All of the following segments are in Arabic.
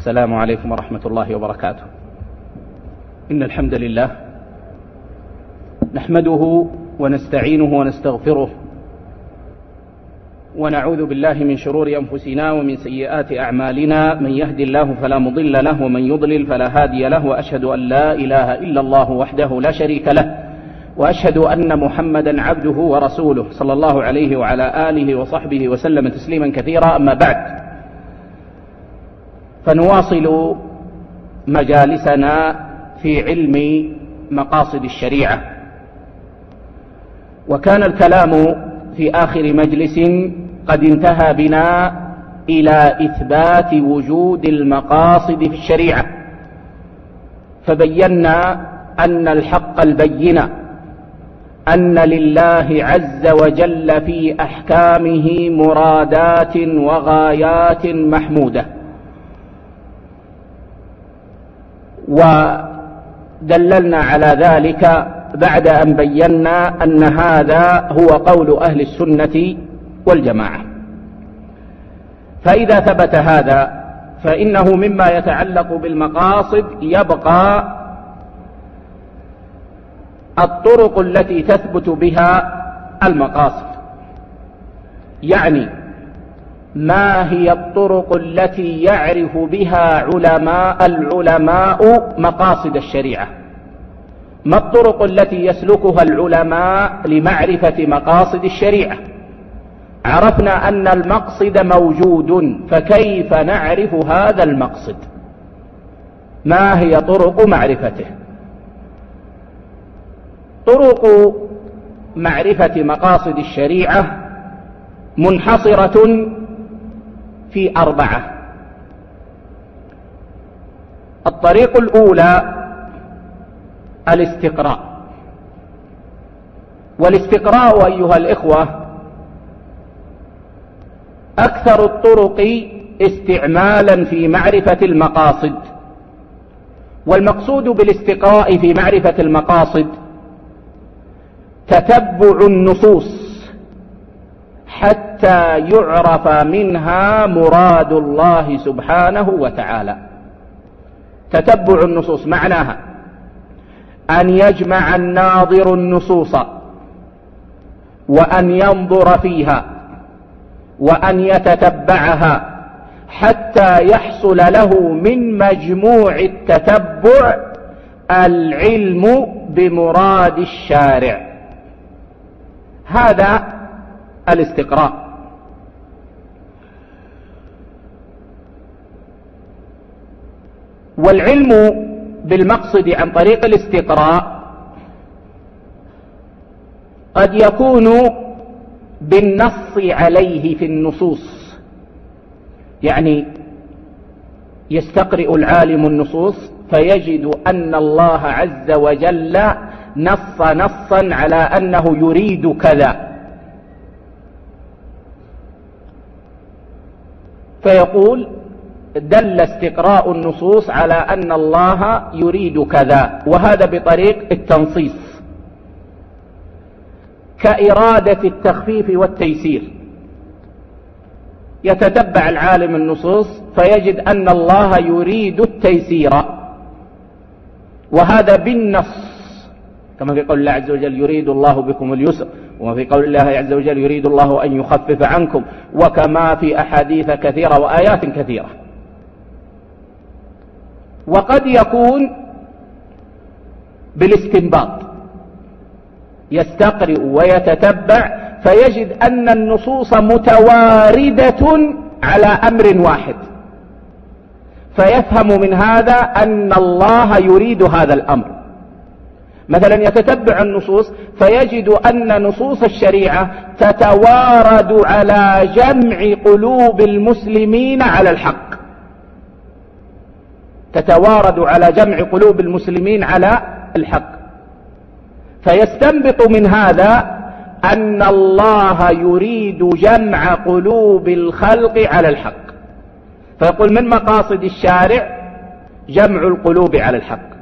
السلام عليكم ورحمة الله وبركاته. إن الحمد لله نحمده ونستعينه ونستغفره ونعوذ بالله من شرور أنفسنا ومن سيئات أعمالنا، من يهد الله فلا مضل له ومن يضلل فلا هادي له، وأشهد أن لا إله إلا الله وحده لا شريك له، وأشهد أن محمدا عبده ورسوله صلى الله عليه وعلى آله وصحبه وسلم تسليما كثيرا. أما بعد، فنواصل مجالسنا في علم مقاصد الشريعة، وكان الكلام في آخر مجلس قد انتهى بنا إلى إثبات وجود المقاصد في الشريعة، فبينا أن الحق البين أن لله عز وجل في أحكامه مرادات وغايات محمودة، ودللنا على ذلك بعد أن بينا أن هذا هو قول أهل السنة والجماعة. فإذا ثبت هذا فإنه مما يتعلق بالمقاصد يبقى الطرق التي تثبت بها المقاصد، يعني ما هي الطرق التي يعرف بها العلماء مقاصد الشريعة؟ ما الطرق التي يسلكها العلماء لمعرفة مقاصد الشريعة؟ عرفنا أن المقصد موجود، فكيف نعرف هذا المقصد؟ ما هي طرق معرفته؟ طرق معرفة مقاصد الشريعة منحصرة في 4. الطريق الأولى الاستقراء، والاستقراء أيها الإخوة أكثر الطرق استعمالا في معرفة المقاصد. والمقصود بالاستقراء في معرفة المقاصد تتبع النصوص حتى يعرف منها مراد الله سبحانه وتعالى. تتبع النصوص معناها أن يجمع الناظر النصوص وأن ينظر فيها وأن يتتبعها حتى يحصل له من مجموع التتبع العلم بمراد الشارع. هذا الاستقراء. والعلم بالمقصد عن طريق الاستقراء قد يكون بالنص عليه في النصوص، يعني يستقرئ العالم النصوص فيجد أن الله عز وجل نصا على أنه يريد كذا، فيقول دل استقراء النصوص على أن الله يريد كذا، وهذا بطريق التنصيص، كإرادة التخفيف والتيسير. يتتبع العالم النصوص فيجد أن الله يريد التيسير، وهذا بالنص، كما في قول الله عز وجل يريد الله بكم اليسر، وما في قول الله عز وجل يريد الله أن يخفف عنكم، وكما في أحاديث كثيرة وآيات كثيرة. وقد يكون بالاستنباط، يستقرئ ويتتبع فيجد أن النصوص متواردة على أمر واحد، فيفهم من هذا أن الله يريد هذا الأمر. مثلا يتتبع النصوص فيجد أن نصوص الشريعة تتوارد على جمع قلوب المسلمين على الحق، تتوارد على جمع قلوب المسلمين على الحق، فيستنبط من هذا أن الله يريد جمع قلوب الخلق على الحق، فيقول من مقاصد الشارع جمع القلوب على الحق.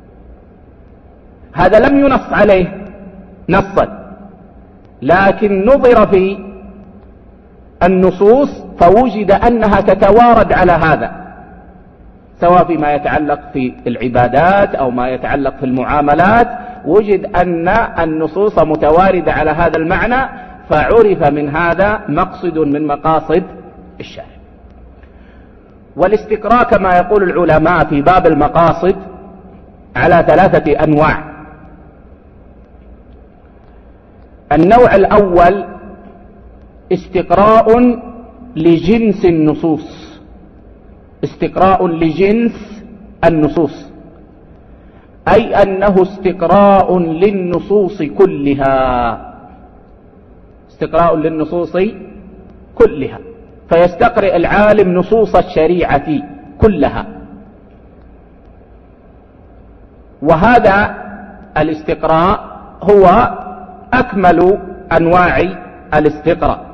هذا لم ينص عليه نصا، لكن نظر في النصوص فوجد أنها تتوارد على هذا، سواء فيما يتعلق في العبادات أو ما يتعلق في المعاملات، وجد أن النصوص متواردة على هذا المعنى، فعرف من هذا مقصد من مقاصد الشارع. والاستقراء كما يقول العلماء في باب المقاصد على 3 أنواع. النوع الأول استقراء لجنس النصوص، استقراء لجنس النصوص، أي أنه استقراء للنصوص كلها، استقراء للنصوص كلها، فيستقرئ العالم نصوص الشريعة كلها. وهذا الاستقراء هو أكمل أنواع الاستقراء.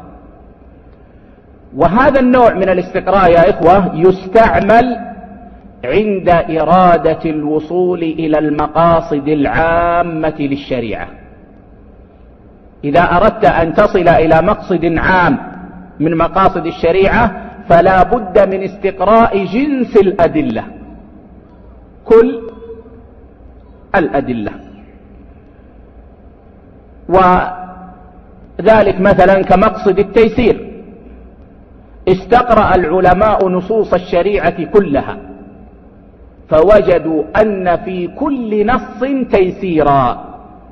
وهذا النوع من الاستقراء يا إخوة يستعمل عند إرادة الوصول إلى المقاصد العامة للشريعة. إذا أردت أن تصل إلى مقصد عام من مقاصد الشريعة فلا بد من استقراء جنس الأدلة، كل الأدلة. وذلك مثلا كمقصد التيسير، استقرأ العلماء نصوص الشريعة كلها فوجدوا أن في كل نص تيسيرا،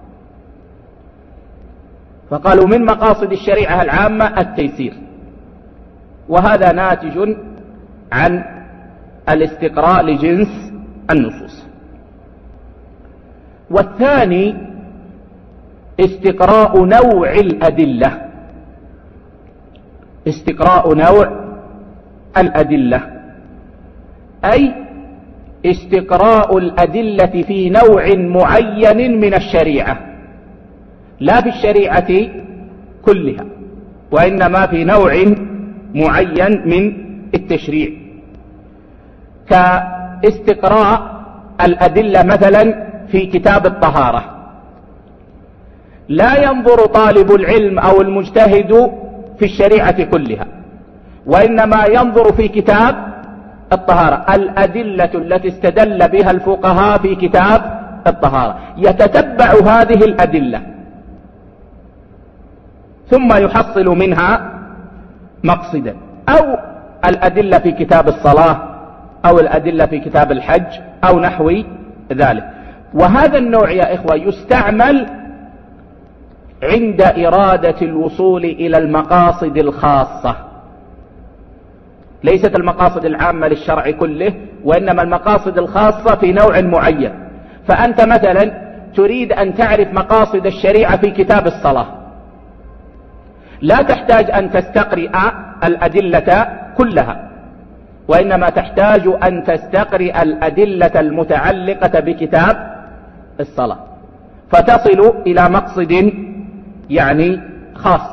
فقالوا من مقاصد الشريعة العامة التيسير، وهذا ناتج عن الاستقراء لجنس النصوص. والثاني استقراء نوع الأدلة، استقراء نوع الأدلة، أي استقراء الأدلة في نوع معين من الشريعة، لا في الشريعة كلها، وإنما في نوع معين من التشريع، كاستقراء الأدلة مثلا في كتاب الطهارة. لا ينظر طالب العلم أو المجتهد في الشريعة كلها، وإنما ينظر في كتاب الطهارة الأدلة التي استدل بها الفقهاء في كتاب الطهارة، يتتبع هذه الأدلة ثم يحصل منها مقصدا، أو الأدلة في كتاب الصلاة أو الأدلة في كتاب الحج أو نحو ذلك. وهذا النوع يا إخوة يستعمل عند إرادة الوصول إلى المقاصد الخاصة، ليست المقاصد العامة للشرع كله، وإنما المقاصد الخاصة في نوع معين. فأنت مثلا تريد أن تعرف مقاصد الشريعة في كتاب الصلاة، لا تحتاج أن تستقرئ الأدلة كلها، وإنما تحتاج أن تستقرئ الأدلة المتعلقة بكتاب الصلاة، فتصل إلى مقصد يعني خاص،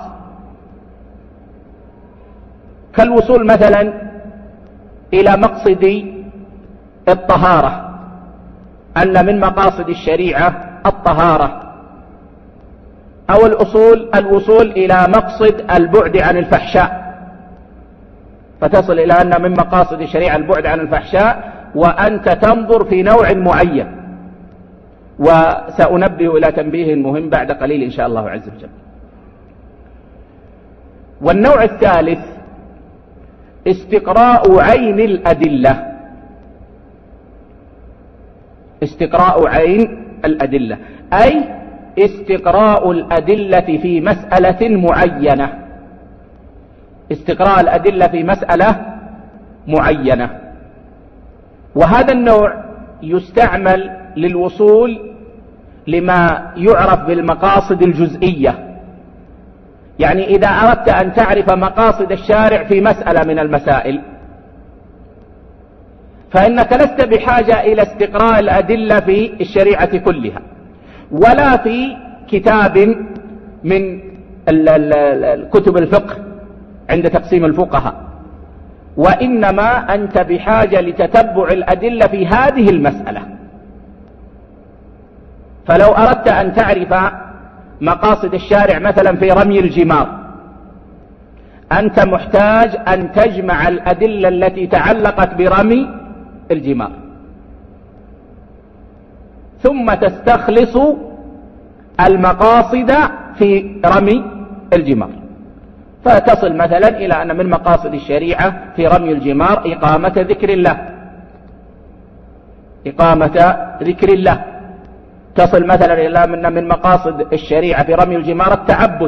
كالوصول مثلا إلى مقصد الطهارة، أن من مقاصد الشريعة الطهارة، أو الوصول إلى مقصد البعد عن الفحشاء، فتصل إلى أن من مقاصد الشريعة البعد عن الفحشاء، وأنت تنظر في نوع معين. وسأنبه إلى تنبيه مهم بعد قليل إن شاء الله عز وجل. والنوع الثالث استقراء عين الأدلة، استقراء عين الأدلة، أي استقراء الأدلة في مسألة معينة، استقراء الأدلة في مسألة معينة. وهذا النوع يستعمل للوصول لما يعرف بالمقاصد الجزئية، يعني إذا أردت أن تعرف مقاصد الشارع في مسألة من المسائل فإنك لست بحاجة إلى استقراء الأدلة في الشريعة كلها، ولا في كتاب من كتب الفقه عند تقسيم الفقهاء، وإنما أنت بحاجة لتتبع الأدلة في هذه المسألة. فلو أردت أن تعرف مقاصد الشارع مثلا في رمي الجمار، أنت محتاج أن تجمع الأدلة التي تعلقت برمي الجمار، ثم تستخلص المقاصد في رمي الجمار، فتصل مثلا إلى أن من مقاصد الشريعة في رمي الجمار إقامة ذكر الله، إقامة ذكر الله. تصل مثلا إلى أن من مقاصد الشريعة في رمي الجمار التعبد،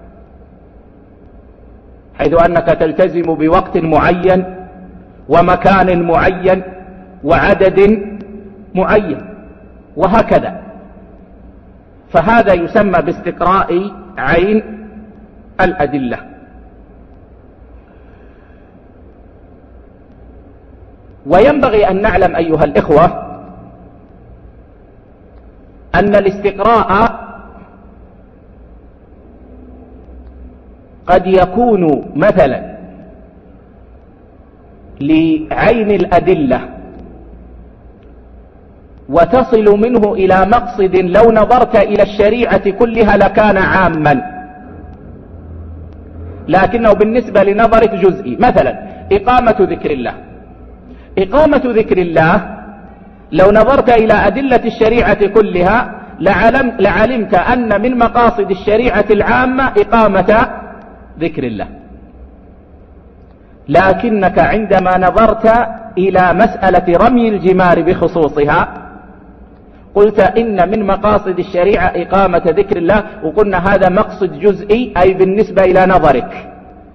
حيث أنك تلتزم بوقت معين ومكان معين وعدد معين وهكذا. فهذا يسمى باستقراء عين الأدلة. وينبغي أن نعلم أيها الإخوة أن الاستقراء قد يكون مثلا لعين الأدلة وتصل منه إلى مقصد لو نظرت إلى الشريعة كلها لكان عاما، لكنه بالنسبة لنظرك جزئي. مثلا إقامة ذكر الله، إقامة ذكر الله لو نظرت إلى أدلة الشريعة كلها لعلمت أن من مقاصد الشريعة العامة إقامة ذكر الله، لكنك عندما نظرت إلى مسألة رمي الجمار بخصوصها قلت إن من مقاصد الشريعة إقامة ذكر الله، وقلنا هذا مقصد جزئي أي بالنسبة إلى نظرك،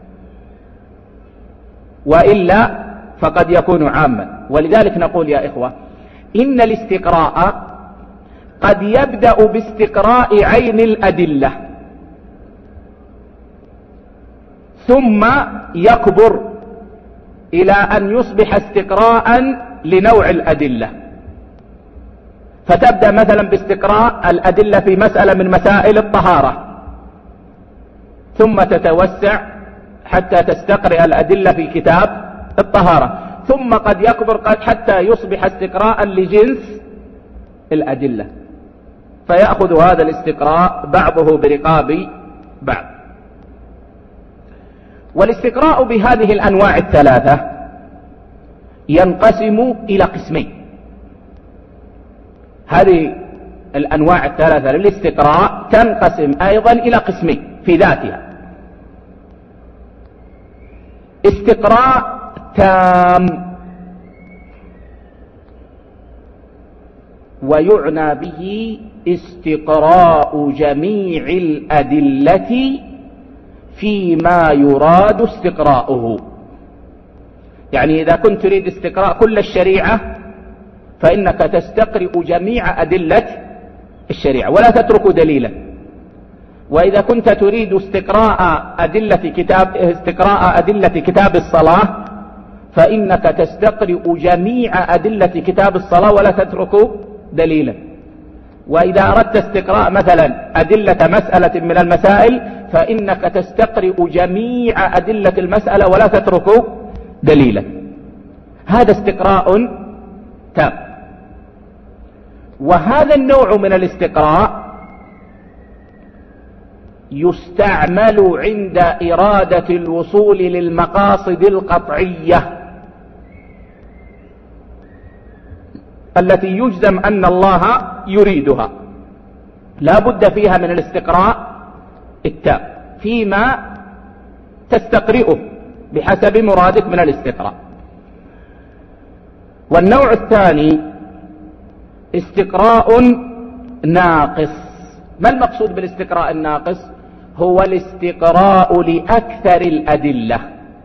وإلا فقد يكون عاما. ولذلك نقول يا إخوة إن الاستقراء قد يبدأ باستقراء عين الأدلة ثم يكبر إلى أن يصبح استقراء لنوع الأدلة، فتبدأ مثلا باستقراء الأدلة في مسألة من مسائل الطهارة، ثم تتوسع حتى تستقرئ الأدلة في كتاب الطهارة، ثم قد يكبر حتى يصبح استقراء لجنس الأدلة، فيأخذ هذا الاستقراء بعضه برقاب بعض. والاستقراء بهذه الأنواع الثلاثة ينقسم إلى قسمين. هذه الأنواع الثلاثة للاستقراء تنقسم أيضا إلى قسمين في ذاتها: استقراء تام، ويعنى به استقراء جميع الأدلة فيما يراد استقراؤه. يعني إذا كنت تريد استقراء كل الشريعة فإنك تستقرئ جميع أدلة الشريعة ولا تترك دليلا. وإذا كنت تريد استقراء أدلة كتاب الصلاة فإنك تستقرئ جميع أدلة كتاب الصلاة ولا تترك دليلا. وإذا أردت استقراء مثلا أدلة مسألة من المسائل فإنك تستقرئ جميع أدلة المسألة ولا تترك دليلا. هذا استقراء تام. وهذا النوع من الاستقراء يستعمل عند إرادة الوصول للمقاصد القطعية التي يجزم أن الله يريدها، لا بد فيها من الاستقراء التام فيما تستقرئه بحسب مرادك من الاستقراء. والنوع الثاني استقراء ناقص. ما المقصود بالاستقراء الناقص؟ هو الاستقراء لأكثر الأدلة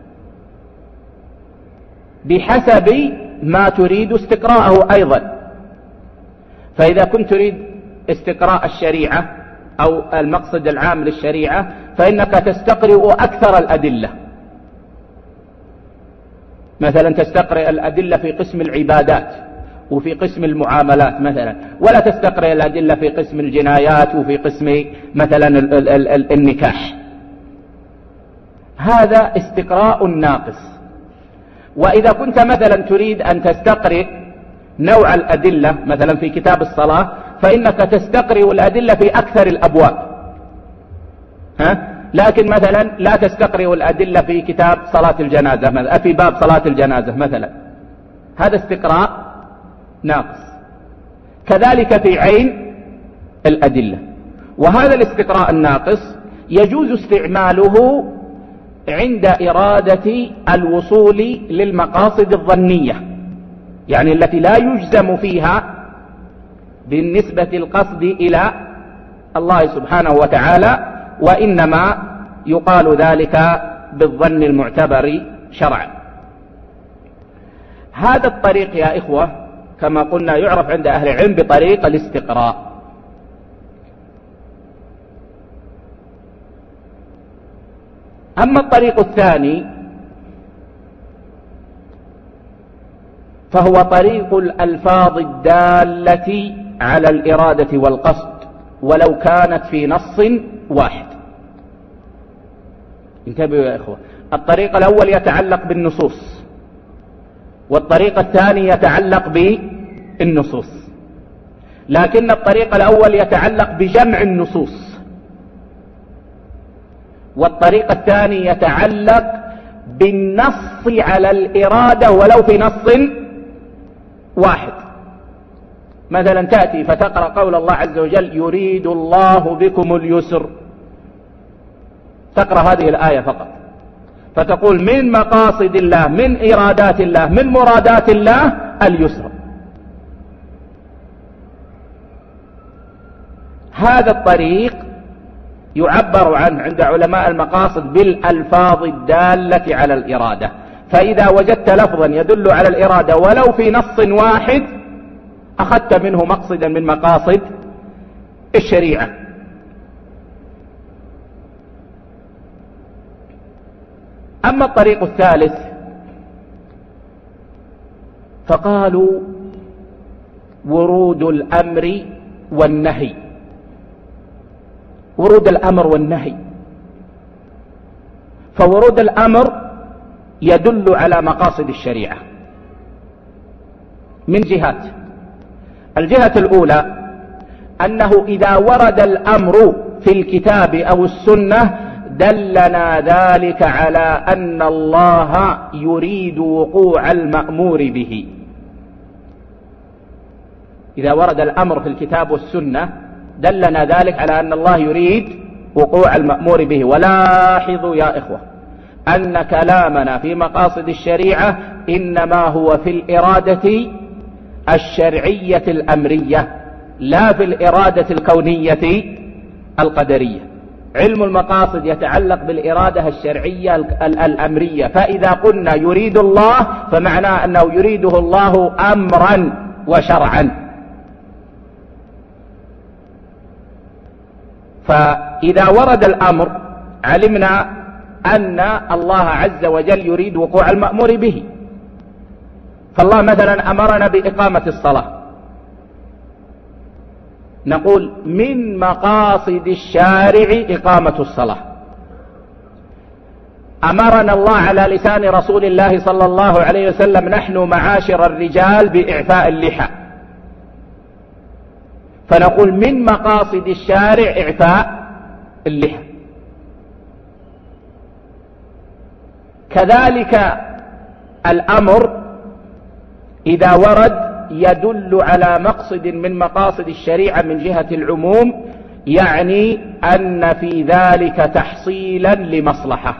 بحسب ما تريد استقراءه أيضا. فإذا كنت تريد استقراء الشريعة أو المقصد العام للشريعة فإنك تستقرئ أكثر الأدلة، مثلا تستقرئ الأدلة في قسم العبادات وفي قسم المعاملات مثلا، ولا تستقرئ الأدلة في قسم الجنايات وفي قسم مثلا النكاح. هذا استقراء ناقص. وإذا كنت مثلا تريد أن تستقرئ نوع الأدلة مثلا في كتاب الصلاة فإنك تستقرئ الأدلة في أكثر الأبواب، لكن مثلا لا تستقرئ الأدلة في كتاب صلاة الجنازة في باب صلاة الجنازة مثلا. هذا استقراء ناقص. كذلك في عين الأدلة. وهذا الاستقراء الناقص يجوز استعماله عند إرادة الوصول للمقاصد الظنية، يعني التي لا يجزم فيها بالنسبة القصد إلى الله سبحانه وتعالى، وإنما يقال ذلك بالظن المعتبر شرعا. هذا الطريق يا إخوة كما قلنا يعرف عند أهل العلم بطريق الاستقراء. أما الطريق الثاني فهو طريق الألفاظ الدالة على الإرادة والقصد ولو كانت في نص واحد. انتبهوا يا إخوة، الطريق الأول يتعلق بالنصوص، والطريق الثاني يتعلق بالنصوص، لكن الطريق الأول يتعلق بجمع النصوص، والطريق الثاني يتعلق بالنص على الإرادة ولو في نص واحد. مثلا تأتي فتقرأ قول الله عز وجل يريد الله بكم اليسر، تقرأ هذه الآية فقط فتقول من مقاصد الله، من إرادات الله، من مرادات الله اليسر. هذا الطريق يعبر عنه عند علماء المقاصد بالألفاظ الدالة على الإرادة. فإذا وجدت لفظا يدل على الإرادة ولو في نص واحد أخذت منه مقصدا من مقاصد الشريعة. أما الطريق الثالث فقالوا ورود الأمر والنهي. ورود الأمر والنهي، فورود الأمر يدل على مقاصد الشريعة من جهات. الجهة الأولى أنه إذا ورد الأمر في الكتاب أو السنة دلنا ذلك على أن الله يريد وقوع المأمور به. إذا ورد الأمر في الكتاب والسنة دلنا ذلك على أن الله يريد وقوع المأمور به. ولاحظوا يا إخوة أن كلامنا في مقاصد الشريعة إنما هو في الإرادة الشرعية الأمرية لا في الإرادة الكونية القدرية. علم المقاصد يتعلق بالإرادة الشرعية الأمرية، فإذا قلنا يريد الله فمعناه أنه يريده الله أمرا وشرعا. فإذا ورد الأمر علمنا أن الله عز وجل يريد وقوع المأمور به. فالله مثلا أمرنا بإقامة الصلاة، نقول من مقاصد الشارع إقامة الصلاة. أمرنا الله على لسان رسول الله صلى الله عليه وسلم نحن معاشر الرجال بإعفاء اللحى، فنقول من مقاصد الشارع إعفاء اللحى. كذلك الأمر إذا ورد يدل على مقصد من مقاصد الشريعة من جهة العموم، يعني أن في ذلك تحصيلا لمصلحة.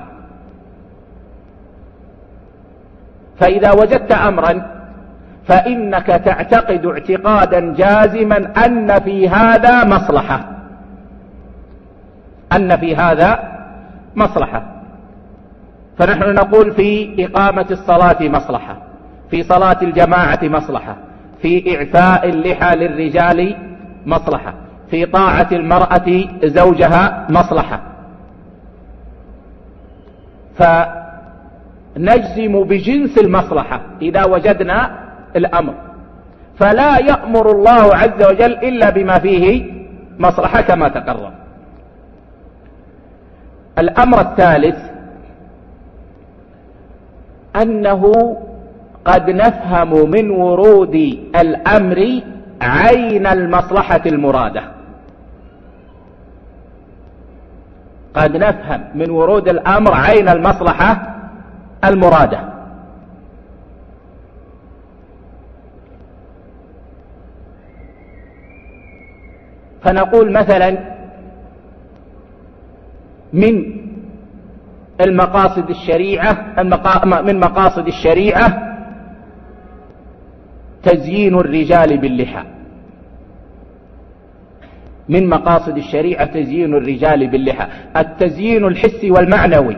فإذا وجدت أمرا فإنك تعتقد اعتقادا جازما أن في هذا مصلحة، أن في هذا مصلحة. فنحن نقول في إقامة الصلاة مصلحة، في صلاة الجماعة مصلحة، في إعفاء اللحى للرجال مصلحة، في طاعة المرأة زوجها مصلحة. فنجزم بجنس المصلحة إذا وجدنا الأمر، فلا يأمر الله عز وجل إلا بما فيه مصلحة كما تقرر. الأمر الثالث أنه قد نفهم من ورود الأمر عين المصلحة المرادة. قد نفهم من ورود الأمر عين المصلحة المرادة. فنقول مثلا من المقاصد الشريعة من مقاصد الشريعة تزيين الرجال باللحى. من مقاصد الشريعة تزيين الرجال باللحى، التزيين الحسي والمعنوي.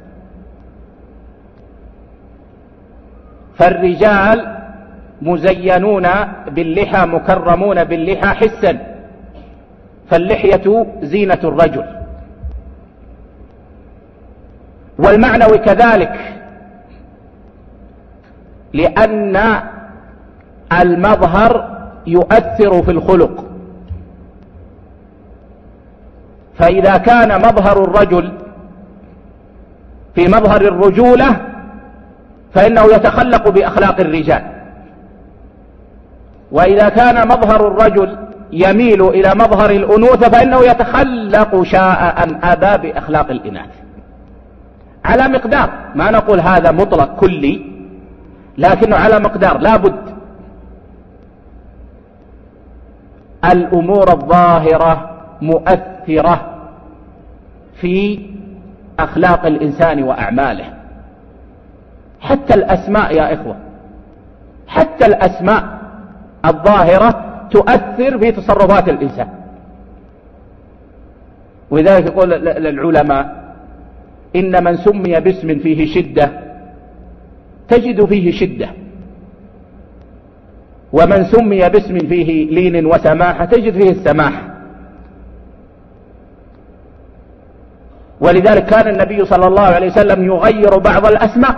فالرجال مزينون باللحى مكرمون باللحى حسا، فاللحية زينة الرجل. والمعنوي كذلك، لأن المظهر يؤثر في الخلق. فإذا كان مظهر الرجل في مظهر الرجولة فإنه يتخلق بأخلاق الرجال، وإذا كان مظهر الرجل يميل إلى مظهر الأنوثة فإنه يتخلق شاء أم أبى بأخلاق الإناث، على مقدار. ما نقول هذا مطلق كلي، لكنه على مقدار. لا بد الأمور الظاهرة مؤثرة في أخلاق الإنسان وأعماله. حتى الأسماء يا إخوة، حتى الأسماء الظاهرة تؤثر في تصرفات الإنسان. ولذلك يقول العلماء إن من سمي باسم فيه شدة تجد فيه شدة، ومن سمي باسم فيه لين وسماحة تجد فيه السماحة. ولذلك كان النبي صلى الله عليه وسلم يغير بعض الأسماء.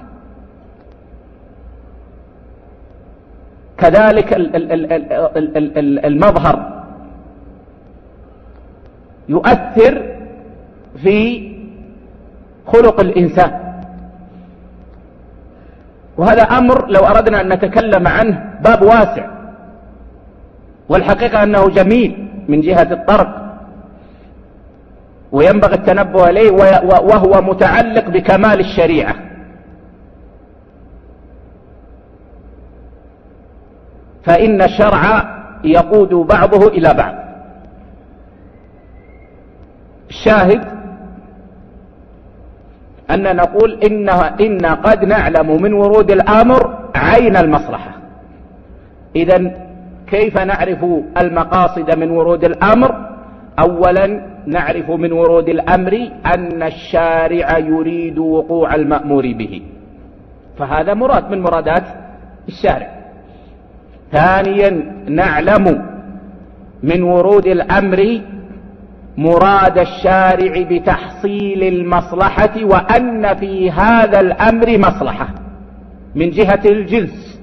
كذلك المظهر يؤثر في خلق الإنسان، وهذا أمر لو أردنا أن نتكلم عنه باب واسع، والحقيقة أنه جميل من جهة الطرق وينبغي التنبه إليه، وهو متعلق بكمال الشريعة. فإن الشرع يقود بعضه إلى بعض. الشاهد أن نقول إن قد نعلم من ورود الأمر عين المصلحة. إذن كيف نعرف المقاصد من ورود الأمر؟ أولا نعرف من ورود الأمر أن الشارع يريد وقوع المأمور به، فهذا مراد من مرادات الشارع. ثانيا نعلم من ورود الأمر مراد الشارع بتحصيل المصلحة، وأن في هذا الأمر مصلحة من جهة الجنس.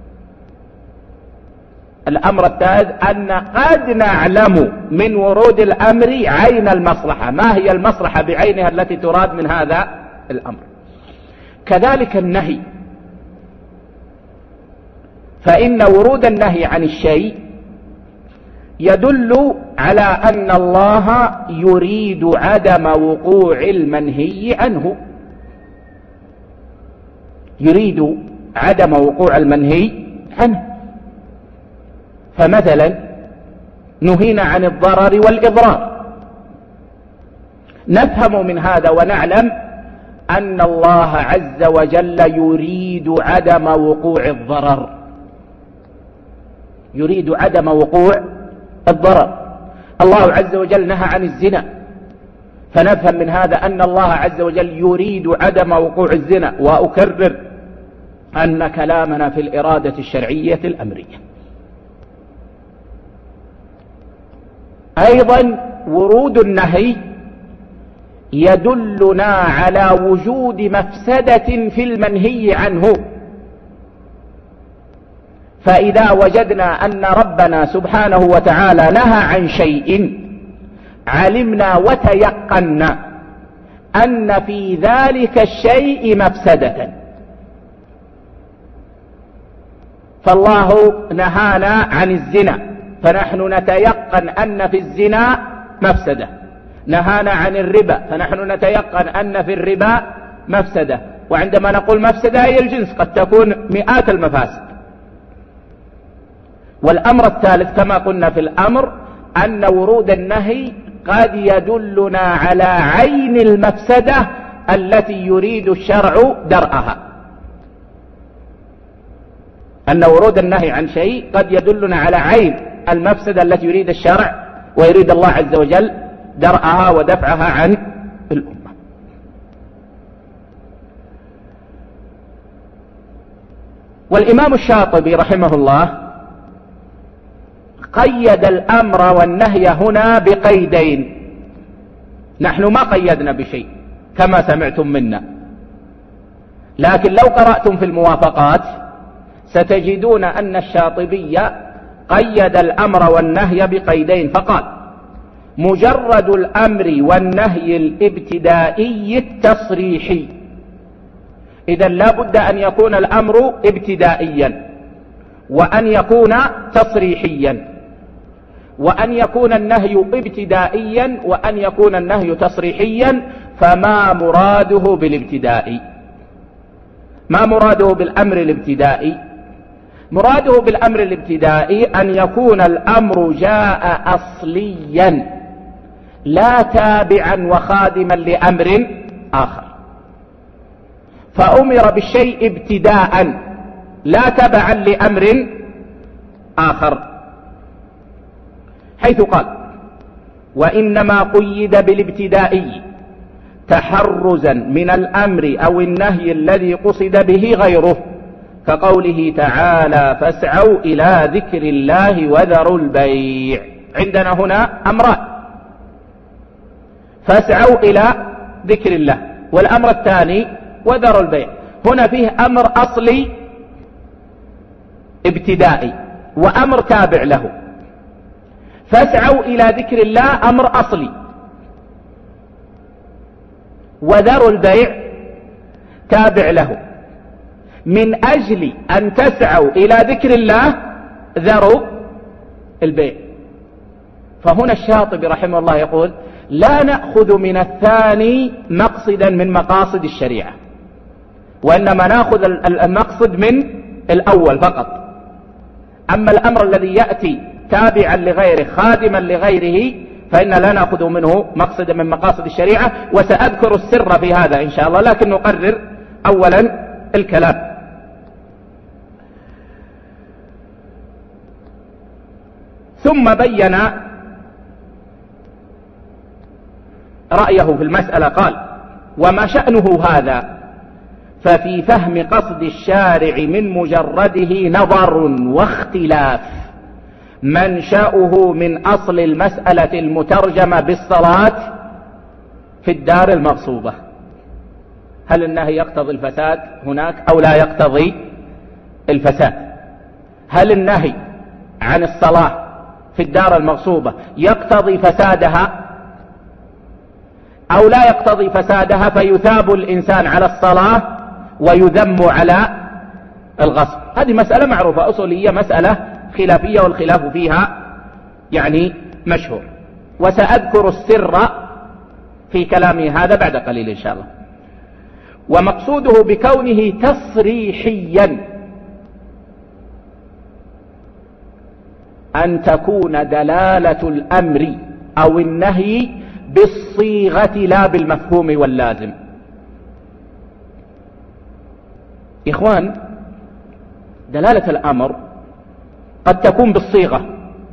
الأمر الثالث أن قد نعلم من ورود الأمر عين المصلحة، ما هي المصلحة بعينها التي تراد من هذا الأمر. كذلك النهي، فإن ورود النهي عن الشيء يدل على أن الله يريد عدم وقوع المنهي عنه، يريد عدم وقوع المنهي عنه. فمثلا نهينا عن الضرر والإضرار، نفهم من هذا ونعلم أن الله عز وجل يريد عدم وقوع الضرر، يريد عدم وقوع الضرر. الله عز وجل نهى عن الزنا، فنفهم من هذا أن الله عز وجل يريد عدم وقوع الزنا. وأكرر أن كلامنا في الإرادة الشرعية الأمرية. أيضا ورود النهي يدلنا على وجود مفسدة في المنهي عنه. فإذا وجدنا أن ربنا سبحانه وتعالى نهى عن شيء علمنا وتيقنا أن في ذلك الشيء مفسدة. فالله نهانا عن الزنا، فنحن نتيقن أن في الزنا مفسدة. نهانا عن الربا، فنحن نتيقن أن في الربا مفسدة. وعندما نقول مفسدة هي الجنس، قد تكون مئات المفاسد. والأمر الثالث كما قلنا في الأمر أن ورود النهي قد يدلنا على عين المفسدة التي يريد الشرع درءها. أن ورود النهي عن شيء قد يدلنا على عين المفسدة التي يريد الشرع ويريد الله عز وجل درءها ودفعها عن الأمة. والإمام الشاطبي رحمه الله قيد الأمر والنهي هنا بقيدين، نحن ما قيدنا بشيء كما سمعتم منا، لكن لو قرأتم في الموافقات ستجدون أن الشاطبي قيد الأمر والنهي بقيدين، فقال: مجرد الأمر والنهي الابتدائي التصريحي. إذن لا بد أن يكون الأمر ابتدائيا، وأن يكون تصريحيا، وأن يكون النهي ابتدائيا، وأن يكون النهي تصريحيا. فما مراده بالابتدائي؟ ما مراده بالأمر الابتدائي؟ مراده بالأمر الابتدائي أن يكون الأمر جاء أصليا لا تابعا وخادما لأمر آخر، فأمر بالشيء ابتداء لا تبعا لأمر آخر، حيث قال: وإنما قيد بالابتدائي تحرزا من الأمر أو النهي الذي قصد به غيره، كقوله تعالى: فاسعوا إلى ذكر الله وذروا البيع. عندنا هنا أمران: فاسعوا إلى ذكر الله، والأمر الثاني وذروا البيع. هنا فيه أمر أصلي ابتدائي وأمر تابع له. فاسعوا إلى ذكر الله أمر أصلي، وذروا البيع تابع له. من أجل أن تسعوا إلى ذكر الله ذروا البيع. فهنا الشاطبي رحمه الله يقول: لا نأخذ من الثاني مقصدا من مقاصد الشريعة، وإنما نأخذ المقصد من الأول فقط. أما الأمر الذي يأتي تابعا لغيره خادما لغيره فإن لا نأخذ منه مقصدا من مقاصد الشريعة، وسأذكر السر في هذا إن شاء الله، لكن نقرر أولا الكلام. ثم بين رأيه في المسألة، قال: وما شأنه هذا؟ ففي فهم قصد الشارع من مجرده نظر واختلاف، منشأه من أصل المسألة المترجمة بالصلاة في الدار المغصوبة. هل النهي يقتضي الفساد هناك أو لا يقتضي الفساد؟ هل النهي عن الصلاة في الدار المغصوبة يقتضي فسادها أو لا يقتضي فسادها، فيثاب الإنسان على الصلاة ويذم على الغصب؟ هذه مسألة معروفة أصولية، مسألة خلافية، والخلاف فيها يعني مشهور، وسأذكر السر في كلامي هذا بعد قليل إن شاء الله. ومقصوده بكونه تصريحيا أن تكون دلالة الأمر أو النهي بالصيغة لا بالمفهوم واللازم. إخوان، دلالة الأمر قد تكون بالصيغة،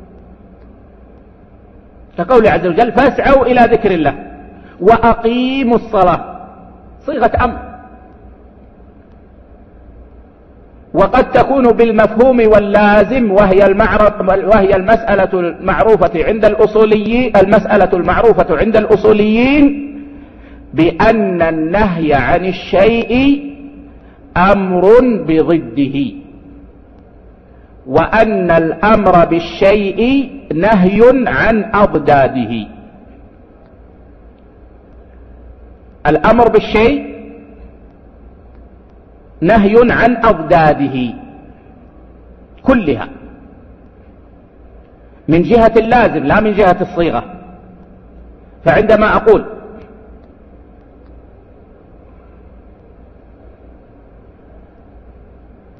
كقوله عز وجل: فاسعوا إلى ذكر الله وأقيموا الصلاة، صيغة أمر. وقد تكون بالمفهوم واللازم، وهي المسألة المعروفة عند الأصوليين، المسألة المعروفة عند الأصوليين بأن النهي عن الشيء أمر بضده، وأن الأمر بالشيء نهي عن أضداده. الأمر بالشيء نهي عن أضداده كلها، من جهة اللازم لا من جهة الصيغة. فعندما أقول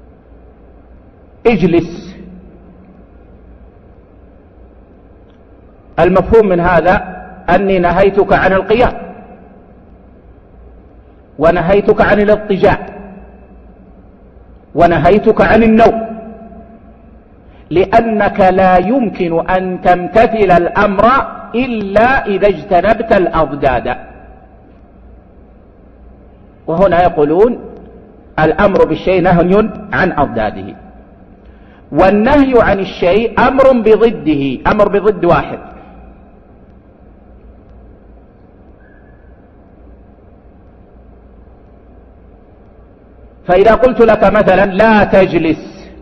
اجلس المفهوم من هذا أني نهيتك عن القيام ونهيتك عن الاضطجاع ونهيتك عن النوم، لأنك لا يمكن أن تمتثل الأمر إلا إذا اجتنبت الأضداد. وهنا يقولون الأمر بالشيء نهي عن أضداده، والنهي عن الشيء أمر بضده، أمر بضد واحد. فإذا قلت لك مثلا لا تجلس،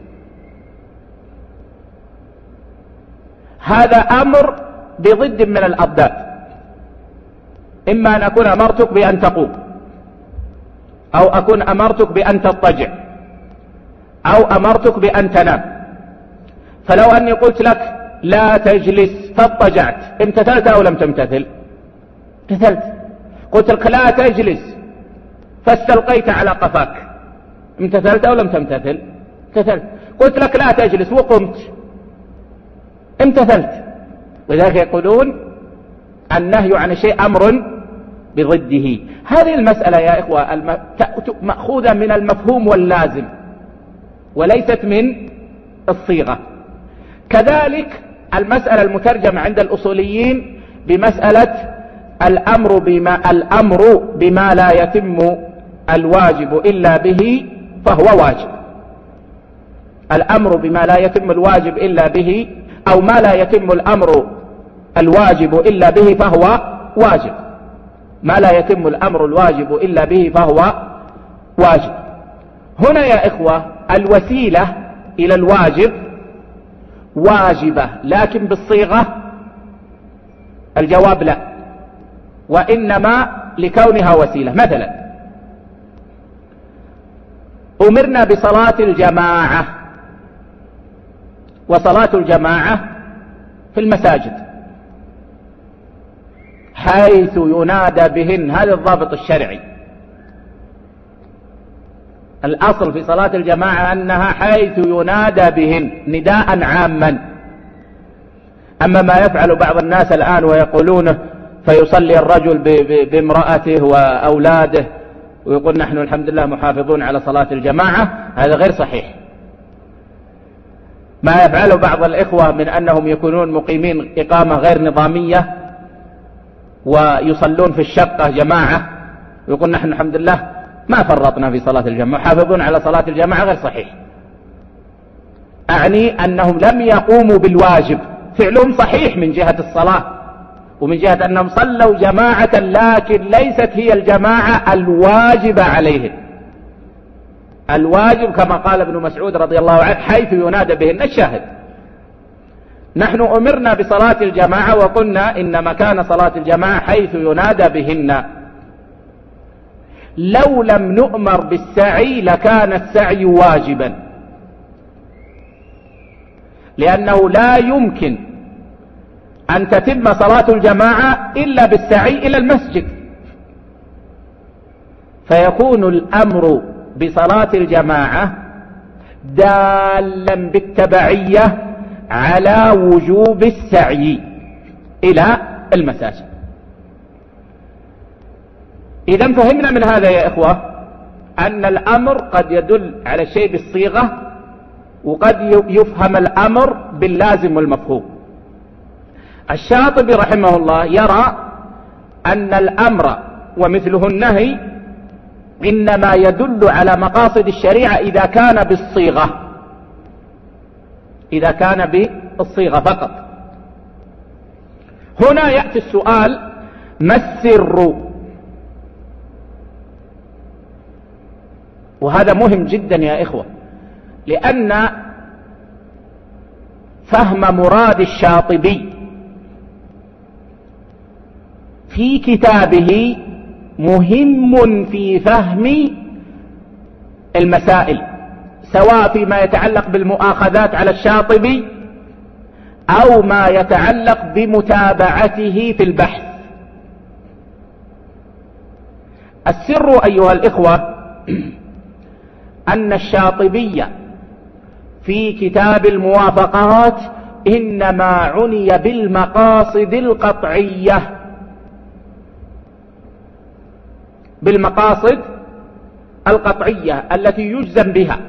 هذا أمر بضد من الأضداد، إما أن أكون أمرتك بأن تقوم، أو أكون أمرتك بأن تضطجع، أو أمرتك بأن تنام. فلو أني قلت لك لا تجلس فاضطجعت، امتثلت أو لم تمتثل؟ امتثلت. قلت لك لا تجلس فاستلقيت على قفاك، امتثلت أو لم تمتثل؟ امتثلت. قلت لك لا تجلس وقمت، امتثلت. ولذلك يقولون النهي عن الشيء أمر بضده. هذه المسألة يا إخوة مأخوذة من المفهوم واللازم وليست من الصيغة. كذلك المسألة المترجمة عند الأصوليين بمسألة الأمر بما لا يتم الواجب إلا به فهو واجب. الأمر بما لا يتم الواجب إلا به، أو ما لا يتم الأمر الواجب إلا به فهو واجب. ما لا يتم الأمر الواجب إلا به فهو واجب. هنا يا إخوة الوسيلة إلى الواجب واجبة، لكن بالصيغة الجواب لا، وإنما لكونها وسيلة. مثلا أمرنا بصلاة الجماعة، وصلاة الجماعة في المساجد حيث ينادى بهن، هذا الضابط الشرعي. الأصل في صلاة الجماعة أنها حيث ينادى بهن نداء عاما. أما ما يفعل بعض الناس الآن ويقولونه، فيصلي الرجل بامرأته وأولاده ويقول نحن الحمد لله محافظون على صلاة الجماعة، هذا غير صحيح. ما يفعله بعض الإخوة من أنهم يكونون مقيمين إقامة غير نظامية ويصلون في الشقة جماعة ويقول نحن الحمد لله ما فرطنا في صلاة الجماعة، محافظون على صلاة الجماعة، غير صحيح. أعني أنهم لم يقوموا بالواجب، فعلهم صحيح من جهة الصلاة ومن جهة أنهم صلوا جماعة، لكن ليست هي الجماعة الواجبة عليهم. الواجب كما قال ابن مسعود رضي الله عنه حيث ينادى بهن. الشاهد نحن أمرنا بصلاة الجماعة وقلنا إن مكان صلاة الجماعة حيث ينادى بهن. لو لم نؤمر بالسعي لكان السعي واجبا، لأنه لا يمكن أن تتم صلاة الجماعة إلا بالسعي إلى المسجد، فيكون الأمر بصلاة الجماعة دالا بالتبعية على وجوب السعي إلى المساجد. إذا فهمنا من هذا يا إخوة أن الأمر قد يدل على الشيء بالصيغة، وقد يفهم الأمر باللازم والمفهوم. الشاطبي رحمه الله يرى أن الأمر ومثله النهي إنما يدل على مقاصد الشريعة إذا كان بالصيغة، إذا كان بالصيغة فقط. هنا يأتي السؤال: ما السر؟ وهذا مهم جدا يا إخوة، لأن فهم مراد الشاطبي في كتابه مهم في فهم المسائل، سواء فيما يتعلق بالمؤاخذات على الشاطبي أو ما يتعلق بمتابعته في البحث. السر أيها الإخوة أن الشاطبي في كتاب الموافقات إنما عني بالمقاصد القطعية، بالمقاصد القطعية التي يجزم بها.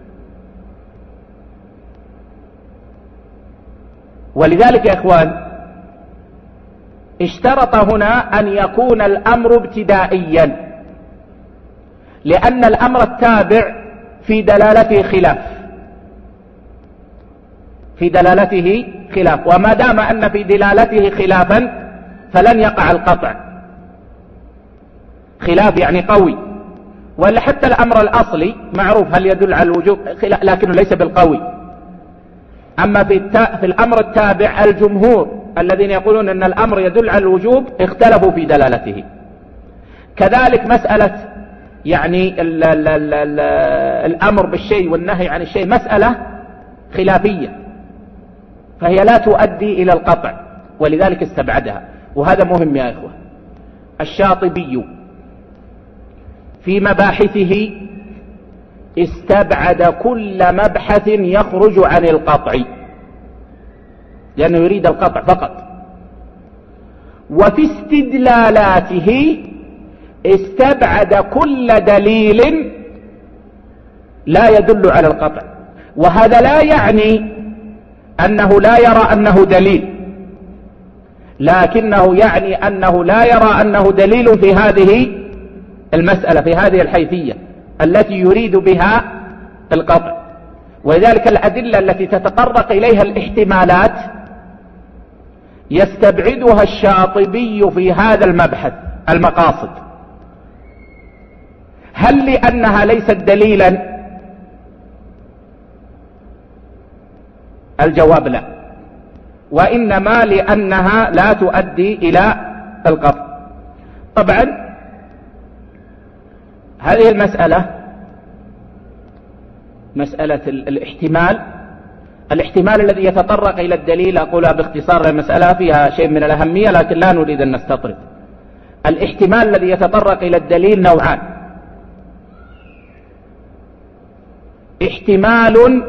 ولذلك يا إخوان اشترط هنا أن يكون الأمر ابتدائيا، لأن الأمر التابع في دلالته خلاف، في دلالته خلاف، وما دام أن في دلالته خلافا فلن يقع القطع. خلاف يعني قوي، ولا حتى الأمر الأصلي معروف هل يدل على الوجوب لكنه ليس بالقوي. أما في الأمر التابع الجمهور الذين يقولون أن الأمر يدل على الوجوب اختلفوا في دلالته. كذلك مسألة يعني الأمر بالشيء والنهي عن الشيء مسألة خلافية، فهي لا تؤدي إلى القطع، ولذلك استبعدها. وهذا مهم يا إخوة. الشاطبي في مباحثه استبعد كل مبحث يخرج عن القطع، لأنه يريد القطع فقط. وفي استدلالاته استبعد كل دليل لا يدل على القطع، وهذا لا يعني أنه لا يرى أنه دليل، لكنه يعني أنه لا يرى أنه دليل في هذه المسألة، في هذه الحيثية التي يريد بها القطع. ولذلك الأدلة التي تتطرق إليها الاحتمالات يستبعدها الشاطبي في هذا المبحث المقاصد. هل لأنها ليست دليلا؟ الجواب لا، وإنما لأنها لا تؤدي إلى القطع. طبعا هذه المسألة مسألة الاحتمال الذي يتطرق إلى الدليل، أقولها باختصار، المسألة فيها شيء من الأهمية لكن لا نريد أن نستطرد. الاحتمال الذي يتطرق إلى الدليل نوعان: احتمال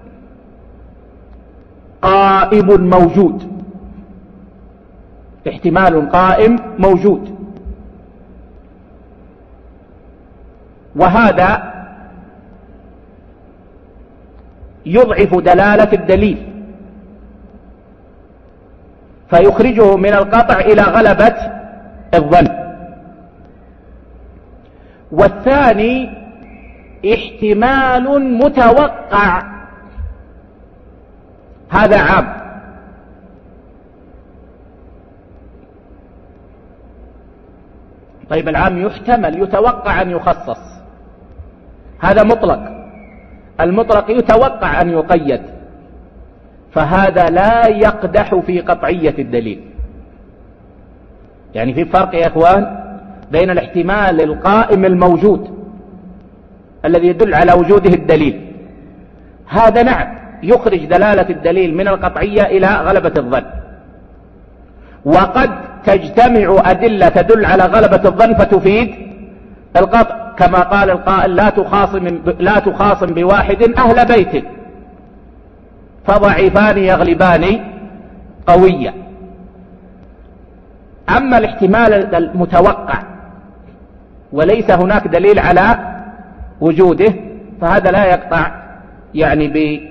قائم موجود، احتمال قائم موجود، وهذا يضعف دلالة الدليل فيخرجه من القطع إلى غلبة الظن. والثاني احتمال متوقع، هذا عام، طيب العام يحتمل يتوقع أن يخصص، هذا مطلق، المطلق يتوقع أن يقيد، فهذا لا يقدح في قطعية الدليل. يعني في فرق يا إخوان بين الاحتمال القائم الموجود الذي يدل على وجوده الدليل، هذا نعم يخرج دلالة الدليل من القطعية إلى غلبة الظن، وقد تجتمع أدلة تدل على غلبة الظن فتفيد القطع، كما قال القائل: لا تخاصم بواحد أهل بيت فضعيفان يغلبان قويا. أما الاحتمال المتوقع وليس هناك دليل على وجوده فهذا لا يقطع يعني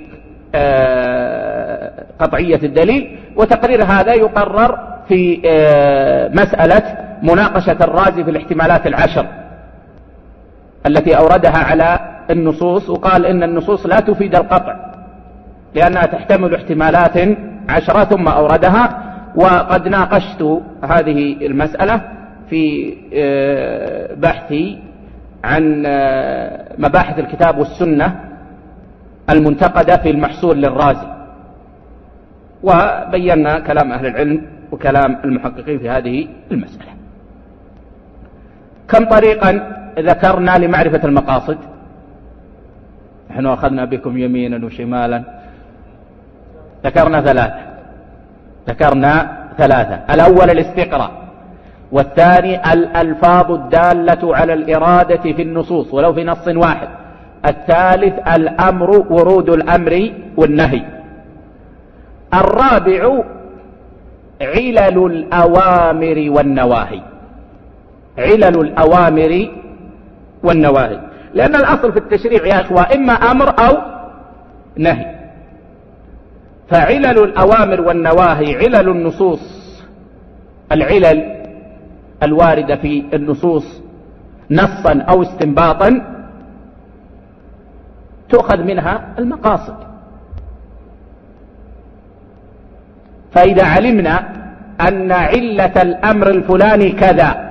بقطعية الدليل. وتقرير هذا يقرر في مسألة مناقشة الرازي في الاحتمالات العشر التي أوردها على النصوص، وقال إن النصوص لا تفيد القطع لأنها تحتمل احتمالات عشرة، ثم أوردها. وقد ناقشت هذه المسألة في بحثي عن مباحث الكتاب والسنة المنتقدة في المحصول للرازي، وبينا كلام أهل العلم وكلام المحققين في هذه المسألة. كم طريقا ذكرنا لمعرفة المقاصد؟ نحن أخذنا بكم يمينا وشمالا، ذكرنا ثلاثة. الأول الاستقراء، والثاني الألفاظ الدالة على الإرادة في النصوص ولو في نص واحد، الثالث الأمر ورود الأمر والنهي، الرابع علل الأوامر والنواهي. علل الأوامر والنواهي، لأن الأصل في التشريع يا إخوة إما أمر أو نهي. فعلل الأوامر والنواهي علل النصوص، العلل الواردة في النصوص نصا أو استنباطا تؤخذ منها المقاصد. فإذا علمنا أن علة الأمر الفلاني كذا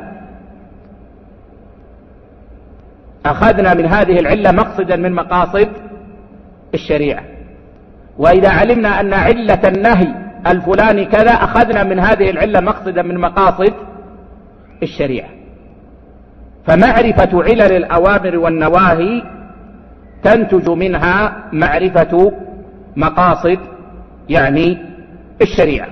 أخذنا من هذه العلة مقصدا من مقاصد الشريعة، وإذا علمنا أن علة النهي الفلاني كذا أخذنا من هذه العلة مقصدا من مقاصد الشريعة. فمعرفة علل الأوامر والنواهي تنتج منها معرفة مقاصد يعني الشريعة.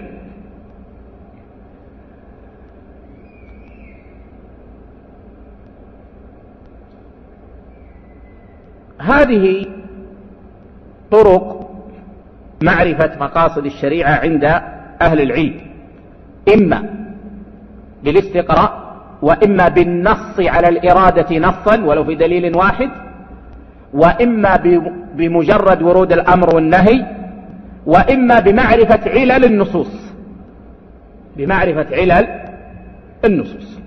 هذه طرق معرفة مقاصد الشريعة عند أهل العلم، إما بالاستقراء، وإما بالنص على الإرادة نصا ولو في دليل واحد، وإما بمجرد ورود الأمر والنهي، وإما بمعرفة علل النصوص، بمعرفة علل النصوص.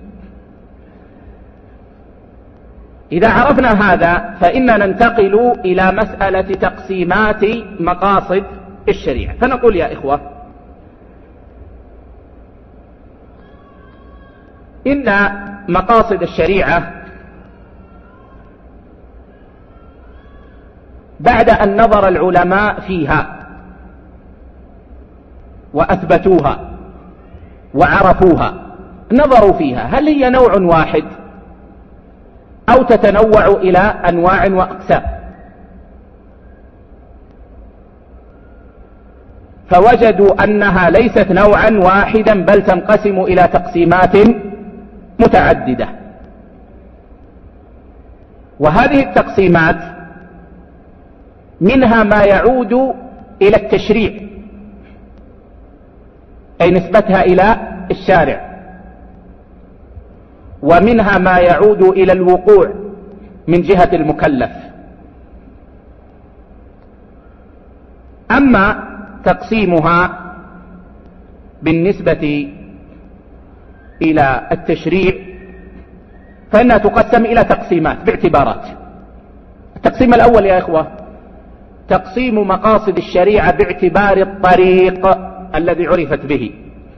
إذا عرفنا هذا فإننا ننتقل إلى مسألة تقسيمات مقاصد الشريعة. فنقول يا إخوة إن مقاصد الشريعة بعد أن نظر العلماء فيها وأثبتوها وعرفوها، نظروا فيها هل هي نوع واحد أو تتنوع إلى أنواع وأقسام، فوجدوا أنها ليست نوعا واحدا بل تنقسم إلى تقسيمات متعددة. وهذه التقسيمات منها ما يعود إلى التشريع أي نسبتها إلى الشارع، ومنها ما يعود إلى الوقوع من جهة المكلف. أما تقسيمها بالنسبة إلى التشريع فإنها تقسم إلى تقسيمات باعتبارات. التقسيم الأول يا إخوة تقسيم مقاصد الشريعة باعتبار الطريق الذي عرفت به.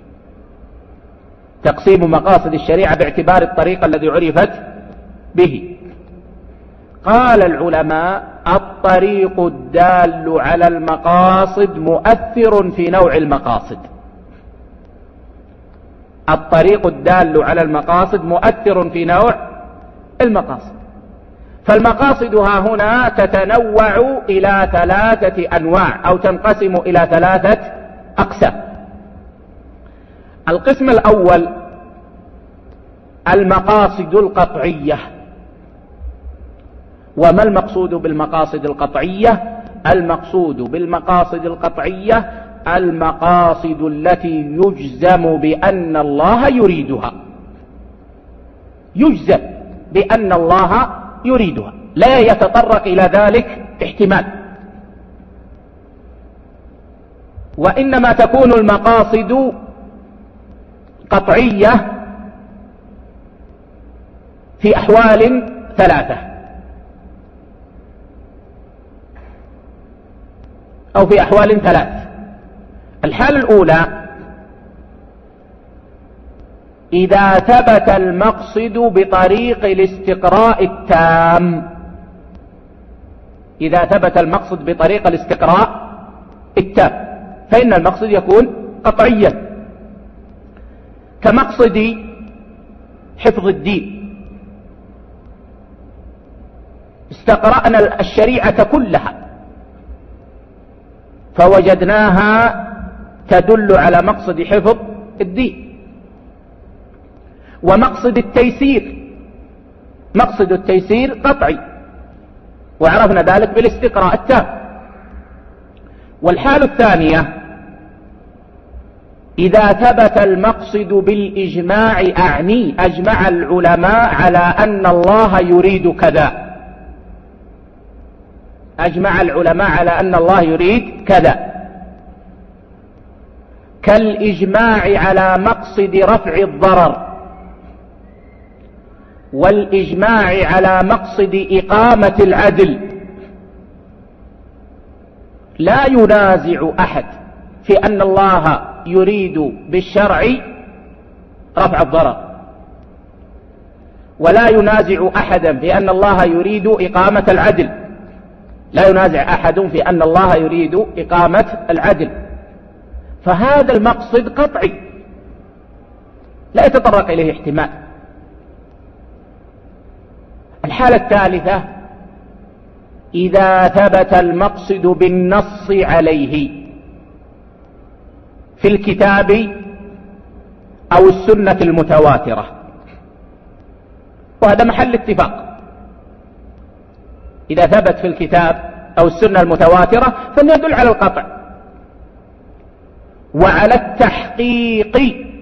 تقسيم مقاصد الشريعة باعتبار الطريق الذي عرفت به. قال العلماء الطريق الدال على المقاصد مؤثر في نوع المقاصد. الطريق الدال على المقاصد مؤثر في نوع المقاصد. فالمقاصد ها هنا تتنوع إلى 3 أنواع أو تنقسم إلى 3 أقسام. القسم الأول المقاصد القطعية. وما المقصود بالمقاصد القطعية؟ المقصود بالمقاصد القطعية المقاصد التي يجزم بأن الله يريدها، يجزم بأن الله يريدها، لا يتطرق إلى ذلك احتمال. وإنما تكون المقاصد قطعية في أحوال 3 أو في أحوال 3. الحالة الأولى إذا ثبت المقصد بطريق الاستقراء التام. إذا ثبت المقصد بطريق الاستقراء التام فإن المقصد يكون قطعيا، كمقصد حفظ الدين. استقرأنا الشريعة كلها فوجدناها تدل على مقصد حفظ الدين. ومقصد التيسير، مقصد التيسير قطعي وعرفنا ذلك بالاستقراء التام. والحالة الثانية إذا ثبت المقصد بالإجماع أعني أجمع العلماء على أن الله يريد كذا، أجمع العلماء على أن الله يريد كذا، كالإجماع على مقصد رفع الضرر، والإجماع على مقصد إقامة العدل. لا ينازع أحد في أن الله يريد بالشرع رفع الضرر، ولا ينازع أحدا في أن الله يريد إقامة العدل، لا ينازع أحد في أن الله يريد إقامة العدل، فهذا المقصد قطعي لا يتطرق إليه احتمال. الحالة الثالثة إذا ثبت المقصد بالنص عليه في الكتاب أو السنة المتواترة، وهذا محل اتفاق. إذا ثبت في الكتاب أو السنة المتواترة فليدل على القطع وعلى التحقيق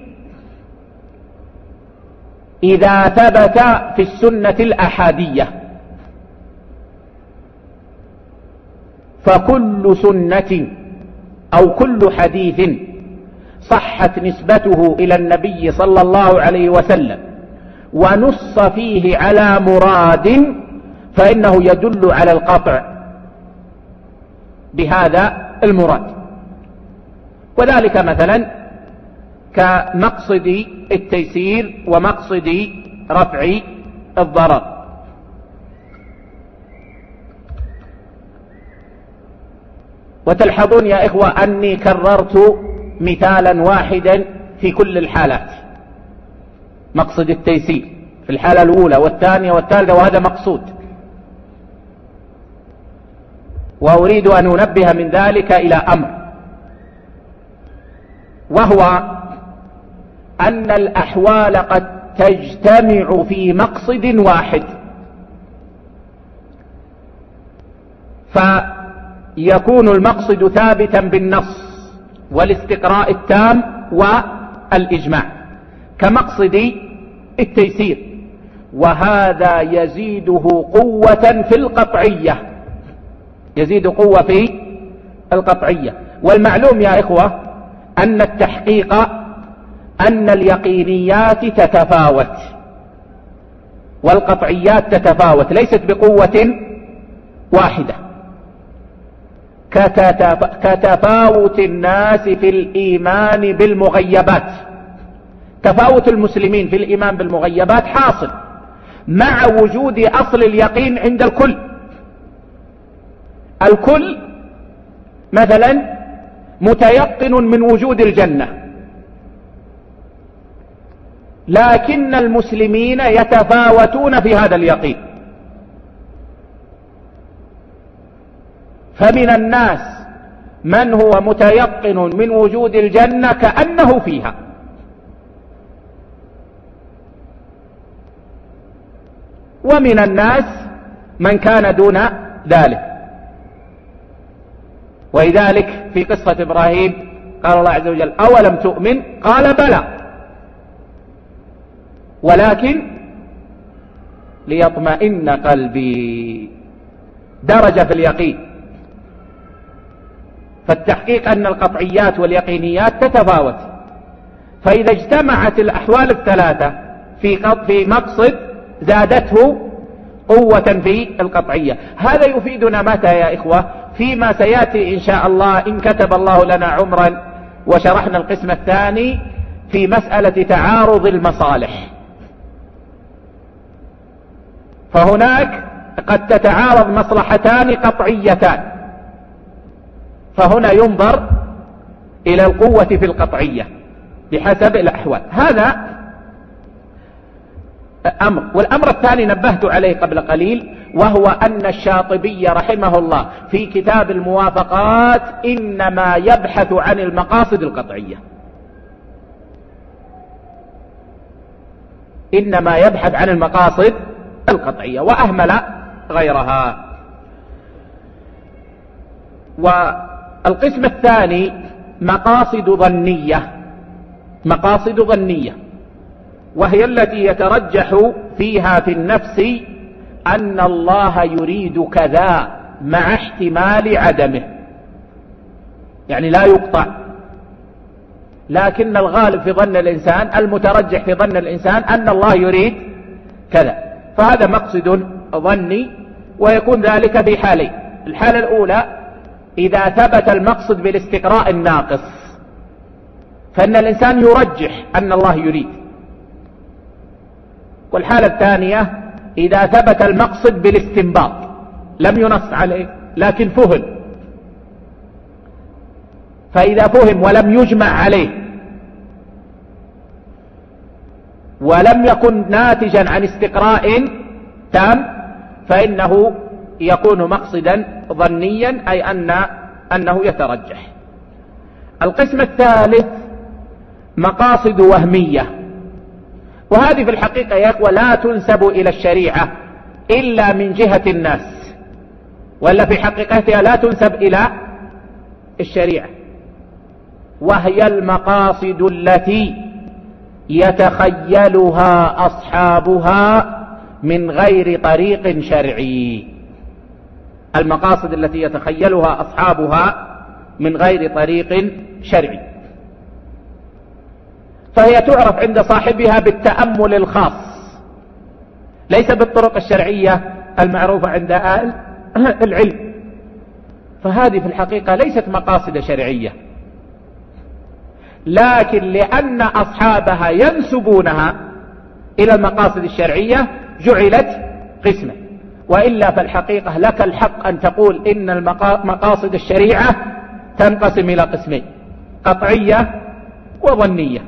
إذا ثبت في السنة الأحادية. فكل سنة أو كل حديث صحت نسبته إلى النبي صلى الله عليه وسلم ونص فيه على مراد فإنه يدل على القطع بهذا المراد. وذلك مثلا كمقصد التيسير ومقصد رفع الضرر. وتلحظون يا إخوة أني كررت مثالا واحدا في كل الحالات، مقصد التيسير في الحالة الأولى والثانية والثالثة، وهذا مقصود. وأريد أن أنبه من ذلك إلى أمر، وهو أن الأحوال قد تجتمع في مقصد واحد، فيكون المقصد ثابتا بالنص والاستقراء التام والإجماع كمقصد التيسير، وهذا يزيده قوة في القطعية، يزيد قوة في القطعية. والمعلوم يا إخوة أن التحقيق أن اليقينيات تتفاوت والقطعيات تتفاوت، ليست بقوة واحدة، كتفاوت الناس في الإيمان بالمغيبات. تفاوت المسلمين في الإيمان بالمغيبات حاصل مع وجود أصل اليقين عند الكل. الكل مثلا متيقن من وجود الجنة، لكن المسلمين يتفاوتون في هذا اليقين. فمن الناس من هو متيقن من وجود الجنة كأنه فيها، ومن الناس من كان دون ذلك. ولذلك في قصة إبراهيم قال الله عز وجل: أولم تؤمن؟ قال: بلى ولكن ليطمئن قلبي. درجة في اليقين. فالتحقيق أن القطعيات واليقينيات تتفاوت، فإذا اجتمعت الأحوال الثلاثة في مقصد زادته قوة في القطعية. هذا يفيدنا متى يا إخوة؟ فيما سيأتي إن شاء الله إن كتب الله لنا عمرا وشرحنا القسم الثاني في مسألة تعارض المصالح. فهناك قد تتعارض مصلحتان قطعيتان، فهنا ينظر إلى القوة في القطعية بحسب الأحوال. هذا أمر. والأمر الثاني نبهت عليه قبل قليل، وهو أن الشاطبي رحمه الله في كتاب الموافقات إنما يبحث عن المقاصد القطعية، إنما يبحث عن المقاصد القطعية وأهمل غيرها. والقسم الثاني مقاصد ظنية مقاصد ظنية، وهي التي يترجح فيها في النفس أن الله يريد كذا مع احتمال عدمه، يعني لا يقطع، لكن الغالب في ظن الإنسان، المترجح في ظن الإنسان أن الله يريد كذا، فهذا مقصد ظني. ويكون ذلك في حالين: الحالة الأولى إذا ثبت المقصد بالاستقراء الناقص، فإن الإنسان يرجح أن الله يريد. والحالة الثانية إذا ثبت المقصد بالاستنباط، لم ينص عليه لكن فهم، فإذا فهم ولم يجمع عليه ولم يكن ناتجا عن استقراء تام فإنه يكون مقصدا ظنيا، أي أنه يترجح. القسم الثالث مقاصد وهمية، وهذه في الحقيقة يا إخوة لا تنسب إلى الشريعة إلا من جهة الناس، ولا في حقيقتها لا تنسب إلى الشريعة، وهي المقاصد التي يتخيلها أصحابها من غير طريق شرعي. المقاصد التي يتخيلها أصحابها من غير طريق شرعي، فهي تعرف عند صاحبها بالتأمل الخاص، ليس بالطرق الشرعية المعروفة عند أهل العلم. فهذه في الحقيقة ليست مقاصد شرعية، لكن لأن أصحابها ينسبونها إلى المقاصد الشرعية جعلت قسمة. وإلا فالحقيقة لك الحق أن تقول إن مقاصد الشريعة تنقسم إلى قسمين: قطعية وظنية.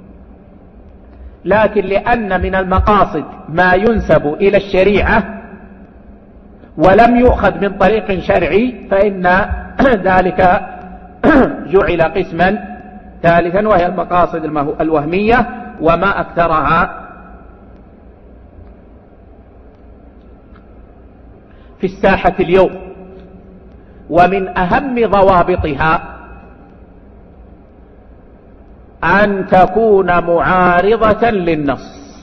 لكن لأن من المقاصد ما ينسب إلى الشريعة ولم يؤخذ من طريق شرعي، فإن ذلك جعل قسما ثالثا، وهي المقاصد الوهمية، وما أكثرها في الساحة اليوم. ومن أهم ضوابطها أن تكون معارضة للنص،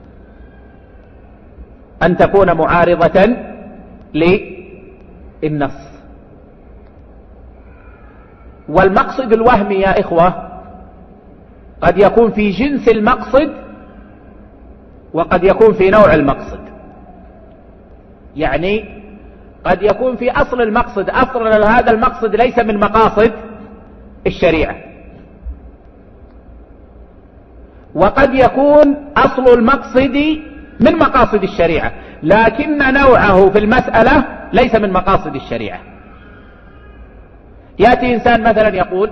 أن تكون معارضة للنص. والمقصد الوهمي يا إخوة قد يكون في جنس المقصد وقد يكون في نوع المقصد. يعني قد يكون في أصل المقصد، أصل هذا المقصد ليس من مقاصد الشريعة، وقد يكون أصل المقصد من مقاصد الشريعة، لكن نوعه في المسألة ليس من مقاصد الشريعة. يأتي إنسان مثلا يقول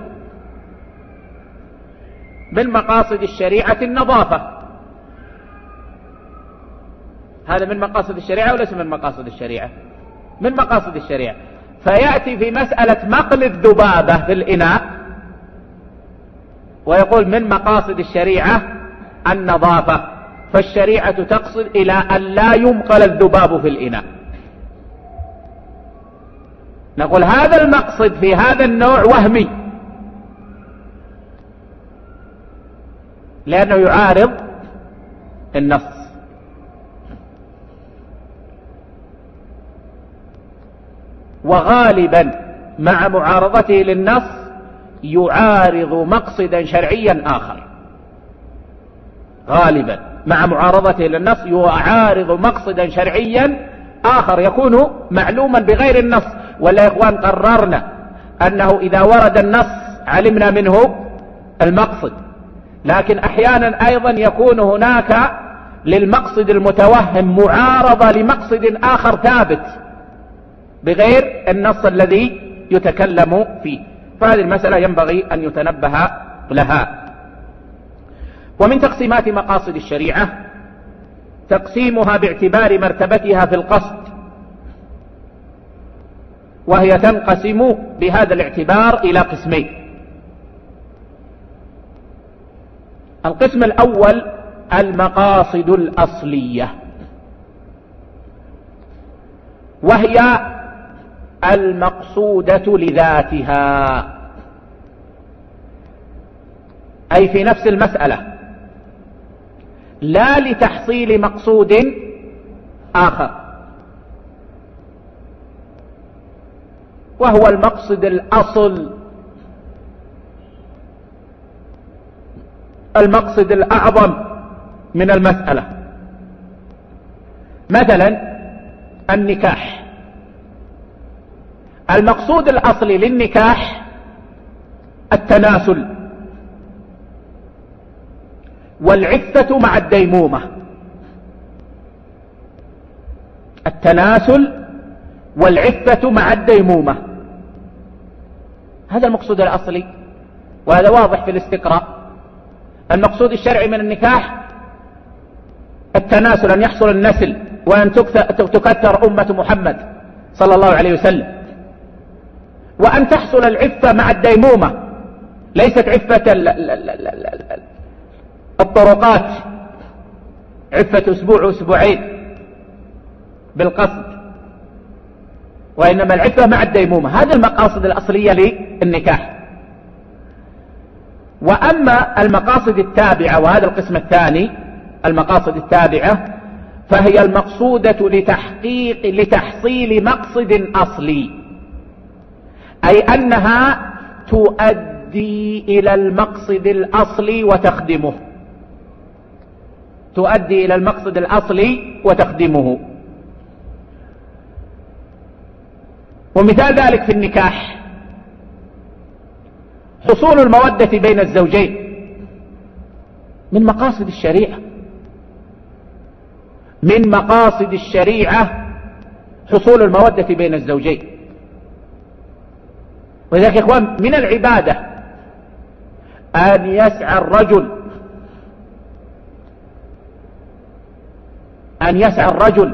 من مقاصد الشريعة النظافة، هذا من مقاصد الشريعة وليس من مقاصد الشريعة؟ من مقاصد الشريعة. فيأتي في مسألة مقل الذبابة في الإناء ويقول من مقاصد الشريعة النظافة، فالشريعة تقصد إلى أن لا يمقل الذباب في الإناء. نقول هذا المقصد في هذا النوع وهمي، لأنه يعارض النص. وغالبا مع معارضته للنص يعارض مقصدا شرعيا آخر، غالبا مع معارضته للنص يعارض مقصدا شرعيا آخر يكون معلوما بغير النص. ولا يا إخوان قررنا أنه إذا ورد النص علمنا منه المقصد، لكن أحيانا أيضا يكون هناك للمقصد المتوهم معارضة لمقصد آخر ثابت بغير النص الذي يتكلم فيه. فهذه المسألة ينبغي أن يتنبه لها. ومن تقسيمات مقاصد الشريعة تقسيمها باعتبار مرتبتها في القصد، وهي تنقسم بهذا الاعتبار إلى قسمين: القسم الأول المقاصد الأصلية، وهي المقصودة لذاتها، أي في نفس المسألة، لا لتحصيل مقصود آخر، وهو المقصد الأصل، المقصد الأعظم من المسألة. مثلا النكاح، المقصود الأصلي للنكاح التناسل والعفة مع الديمومة، التناسل والعفة مع الديمومة، هذا المقصود الأصلي، وهذا واضح في الاستقراء. المقصود الشرعي من النكاح التناسل، أن يحصل النسل وأن تكثر أمة محمد صلى الله عليه وسلم، وأن تحصل العفة مع الديمومة، ليست عفة الطرقات، عفة أسبوع وأسبوعين بالقصد، وإنما العفة مع الديمومة. هذه المقاصد الأصلية للنكاح. وأما المقاصد التابعة، وهذا القسم الثاني، المقاصد التابعة، فهي المقصودة لتحصيل مقصد أصلي، أي أنها تؤدي إلى المقصد الأصلي وتخدمه، تؤدي إلى المقصد الأصلي وتخدمه. ومثال ذلك في النكاح حصول المودة بين الزوجين، من مقاصد الشريعة، من مقاصد الشريعة حصول المودة بين الزوجين. ولذلك يا إخوان من العبادة أن يسعى الرجل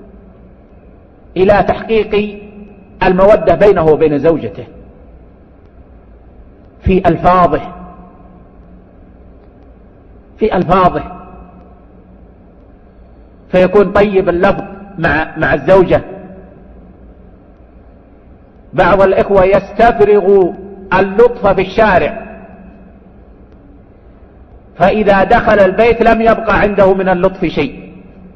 إلى تحقيق المودة بينه وبين زوجته في ألفاظه، فيكون طيب اللفظ مع الزوجة. بعض الإخوة يستفرغ اللطف في الشارع، فإذا دخل البيت لم يبقى عنده من اللطف شيء،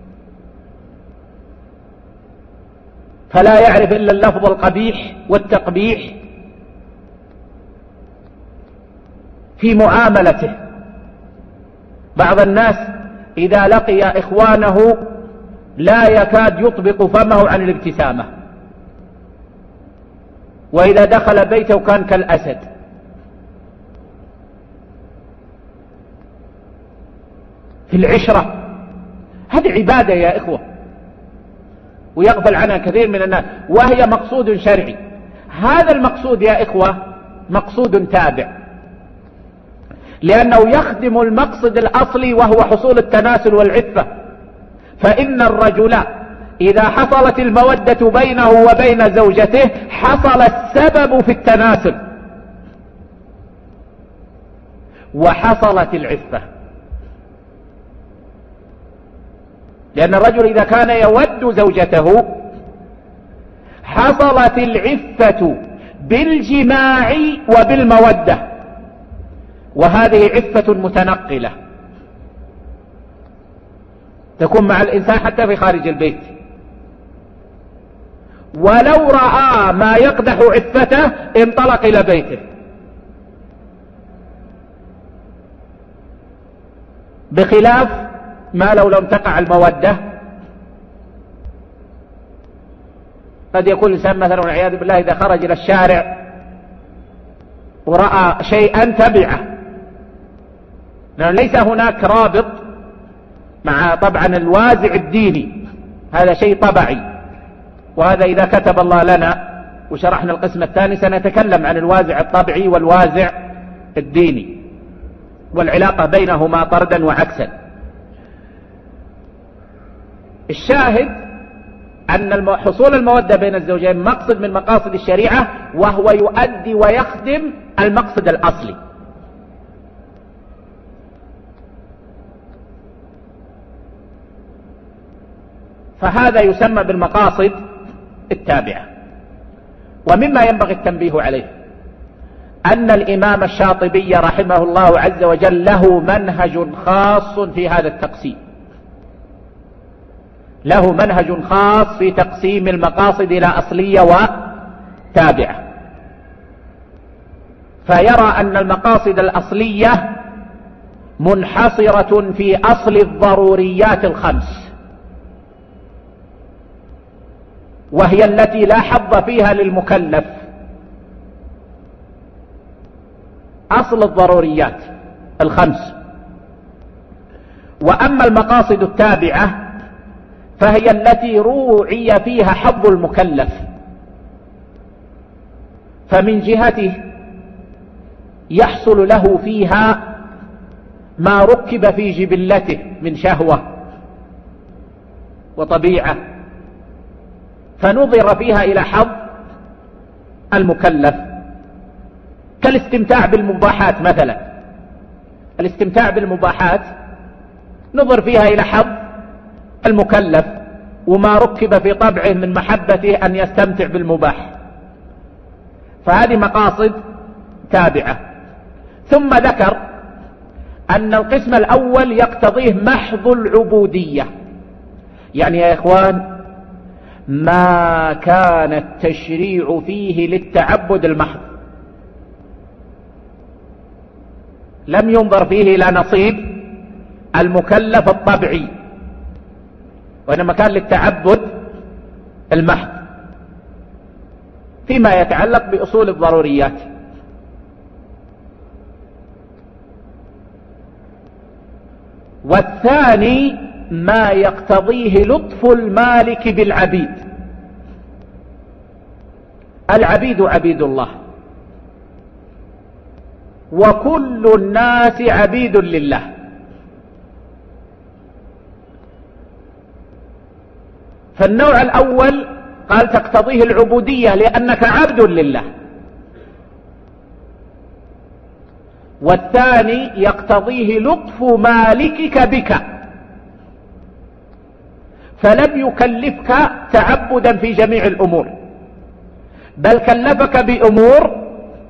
فلا يعرف إلا اللفظ القبيح والتقبيح في معاملته. بعض الناس إذا لقي إخوانه لا يكاد يطبق فمه عن الابتسامة، وإذا دخل بيته كان كالأسد. في العشرة هذه عبادة يا إخوة، ويغفل عنها كثير من الناس، وهي مقصود شرعي. هذا المقصود يا إخوة مقصود تابع، لأنه يخدم المقصد الأصلي وهو حصول التناسل والعفة. فإن الرجل إذا حصلت المودة بينه وبين زوجته حصل السبب في التناسل وحصلت العفة، لأن الرجل إذا كان يود زوجته حصلت العفة بالجماع وبالمودة، وهذه عفة متنقلة تكون مع الإنسان حتى في خارج البيت. ولو رأى ما يقدح عفته انطلق إلى بيته، بخلاف ما لو لم تقع المودة. قد يكون الإنسان مثلا والعياذ بالله إذا خرج إلى الشارع ورأى شيئا تبعه، لأن ليس هناك رابط مع طبعا الوازع الديني، هذا شيء طبعي. وهذا إذا كتب الله لنا وشرحنا القسم الثاني سنتكلم عن الوازع الطبعي والوازع الديني والعلاقة بينهما طردا وعكسا. الشاهد أن حصول المودة بين الزوجين مقصد من مقاصد الشريعة، وهو يؤدي ويخدم المقصد الأصلي. فهذا يسمى بالمقاصد التابعة. ومما ينبغي التنبيه عليه أن الإمام الشاطبي رحمه الله عز وجل له منهج خاص في هذا التقسيم، له منهج خاص في تقسيم المقاصد إلى أصلية وتابعة، فيرى أن المقاصد الأصلية منحصرة في أصل الضروريات الخمس، وهي التي لا حظ فيها للمكلف، أصل الضروريات الخمس. وأما المقاصد التابعة فهي التي روعي فيها حظ المكلف، فمن جهته يحصل له فيها ما ركب في جبلته من شهوة وطبيعة، فنظر فيها إلى حظ المكلف، كالاستمتاع بالمباحات مثلا. الاستمتاع بالمباحات نظر فيها إلى حظ المكلف وما ركب في طبعه من محبته أن يستمتع بالمباح، فهذه مقاصد تابعة. ثم ذكر أن القسم الأول يقتضيه محض العبودية، يعني يا إخوان ما كان التشريع فيه للتعبد المحض، لم ينظر فيه إلى نصيب المكلف الطبعي، وإنما كان للتعبد المحض فيما يتعلق بأصول الضروريات. والثاني ما يقتضيه لطف المالك بالعبيد. العبيد عبيد الله، وكل الناس عبيد لله، فالنوع الأول قال تقتضيه العبودية لأنك عبد لله، والثاني يقتضيه لطف مالكك بك، فلم يكلفك تعبدا في جميع الأمور، بل كلفك بأمور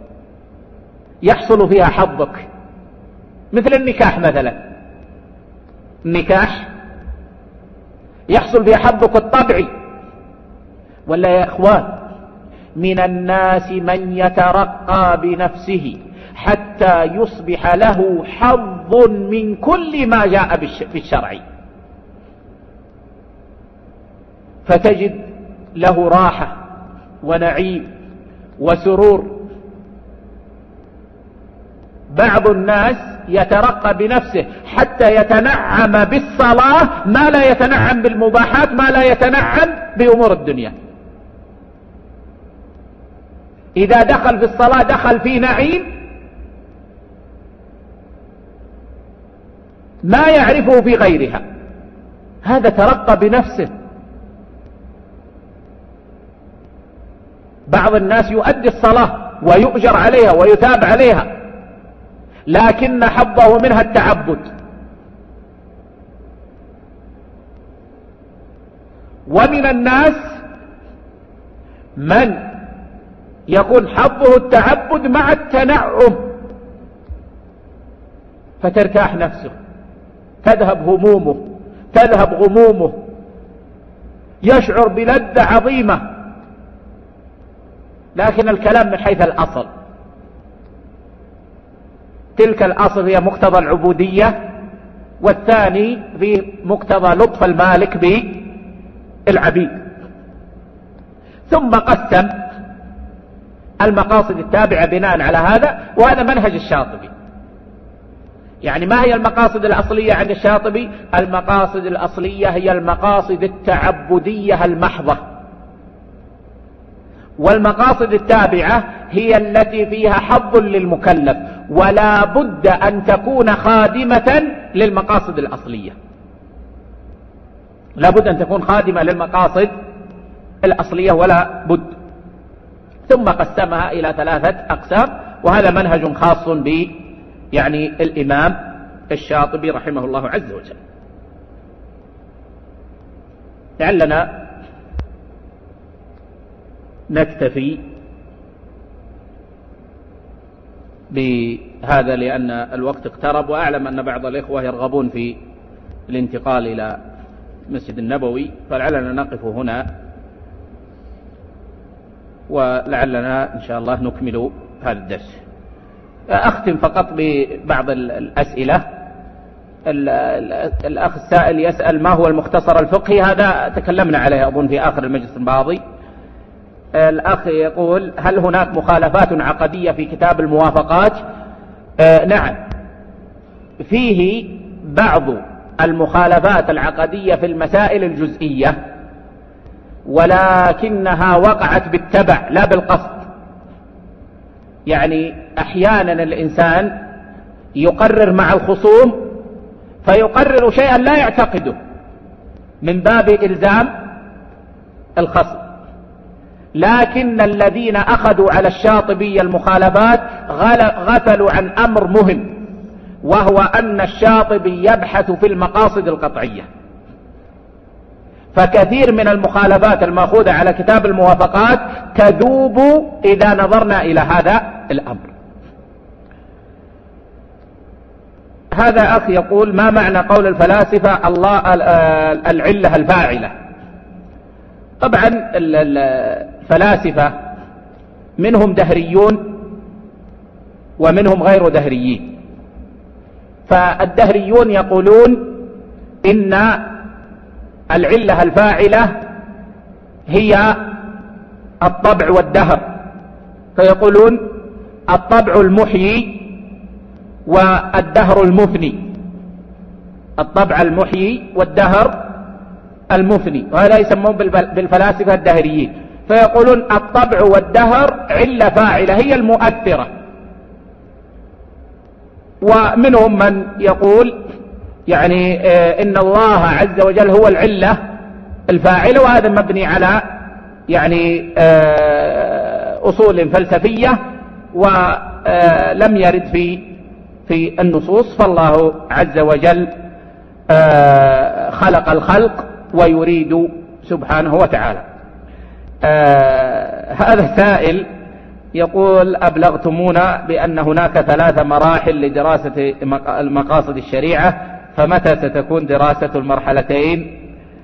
يحصل فيها حظك، مثل النكاح مثلا. النكاح يحصل فيها حظك الطبعي، ولا يا إخوان من الناس من يترقى بنفسه حتى يصبح له حظ من كل ما جاء في الشرع، فتجد له راحة ونعيم وسرور. بعض الناس يترقى بنفسه حتى يتنعم بالصلاة ما لا يتنعم بالمباحات، ما لا يتنعم بأمور الدنيا. إذا دخل في الصلاة دخل في نعيم ما يعرفه في غيرها، هذا ترقى بنفسه. بعض الناس يؤدي الصلاة ويؤجر عليها ويثاب عليها، لكن حظه منها التعبد. ومن الناس من يكون حظه التعبد مع التنعم، فترتاح نفسه، تذهب همومه، تذهب غمومه، يشعر بلذة عظيمة. لكن الكلام من حيث الأصل، تلك الأصل هي مقتضى العبودية، والثاني في مقتضى لطف المالك بالعبيد. ثم قسم المقاصد التابعة بناء على هذا، وهذا منهج الشاطبي. يعني ما هي المقاصد الأصلية عند الشاطبي؟ المقاصد الأصلية هي المقاصد التعبدية المحضة، والمقاصد التابعة هي التي فيها حظ للمكلف، ولا بد أن تكون خادمة للمقاصد الأصلية، لا بد أن تكون خادمة للمقاصد الأصلية ولا بد. ثم قسمها إلى 3 أقسام، وهذا منهج خاص يعني الإمام الشاطبي رحمه الله عز وجل. لعلنا نكتفي بهذا لأن الوقت اقترب، وأعلم أن بعض الإخوة يرغبون في الانتقال إلى المسجد النبوي، فلعلنا نقف هنا ولعلنا إن شاء الله نكمل هذا الدرس. أختم فقط ببعض الأسئلة. الأخ السائل يسأل ما هو المختصر الفقهي، هذا تكلمنا عليه أظن في آخر المجلس الماضي. الأخ يقول هل هناك مخالفات عقدية في كتاب الموافقات؟ نعم، فيه بعض المخالفات العقدية في المسائل الجزئية، ولكنها وقعت بالتبع لا بالقصد. يعني أحيانا الإنسان يقرر مع الخصوم فيقرر شيئا لا يعتقده من باب إلزام الخصم، لكن الذين أخذوا على الشاطبي المخالفات غفلوا عن أمر مهم، وهو أن الشاطبي يبحث في المقاصد القطعية، فكثير من المخالفات المأخوذة على كتاب الموافقات تذوب إذا نظرنا إلى هذا الأمر. هذا أخ يقول ما معنى قول الفلاسفة الله العلة الفاعلة؟ طبعا الفلاسفة منهم دهريون ومنهم غير دهريين. فالدهريون يقولون إن العلة الفاعلة هي الطبع والدهر، فيقولون الطبع المحيي والدهر المفني، الطبع المحيي والدهر المفني، وهذا يسمون بالفلاسفة الدهريين. فيقولون الطبع والدهر علة فاعلة هي المؤثرة. ومنهم من يقول يعني إن الله عز وجل هو العلة الفاعلة، وهذا مبني على يعني أصول فلسفية ولم يرد في النصوص. فالله عز وجل خلق الخلق ويريد سبحانه وتعالى. هذا السائل يقول أبلغتمونا بأن هناك 3 مراحل لدراسة مقاصد الشريعة، فمتى ستكون دراسة المرحلتين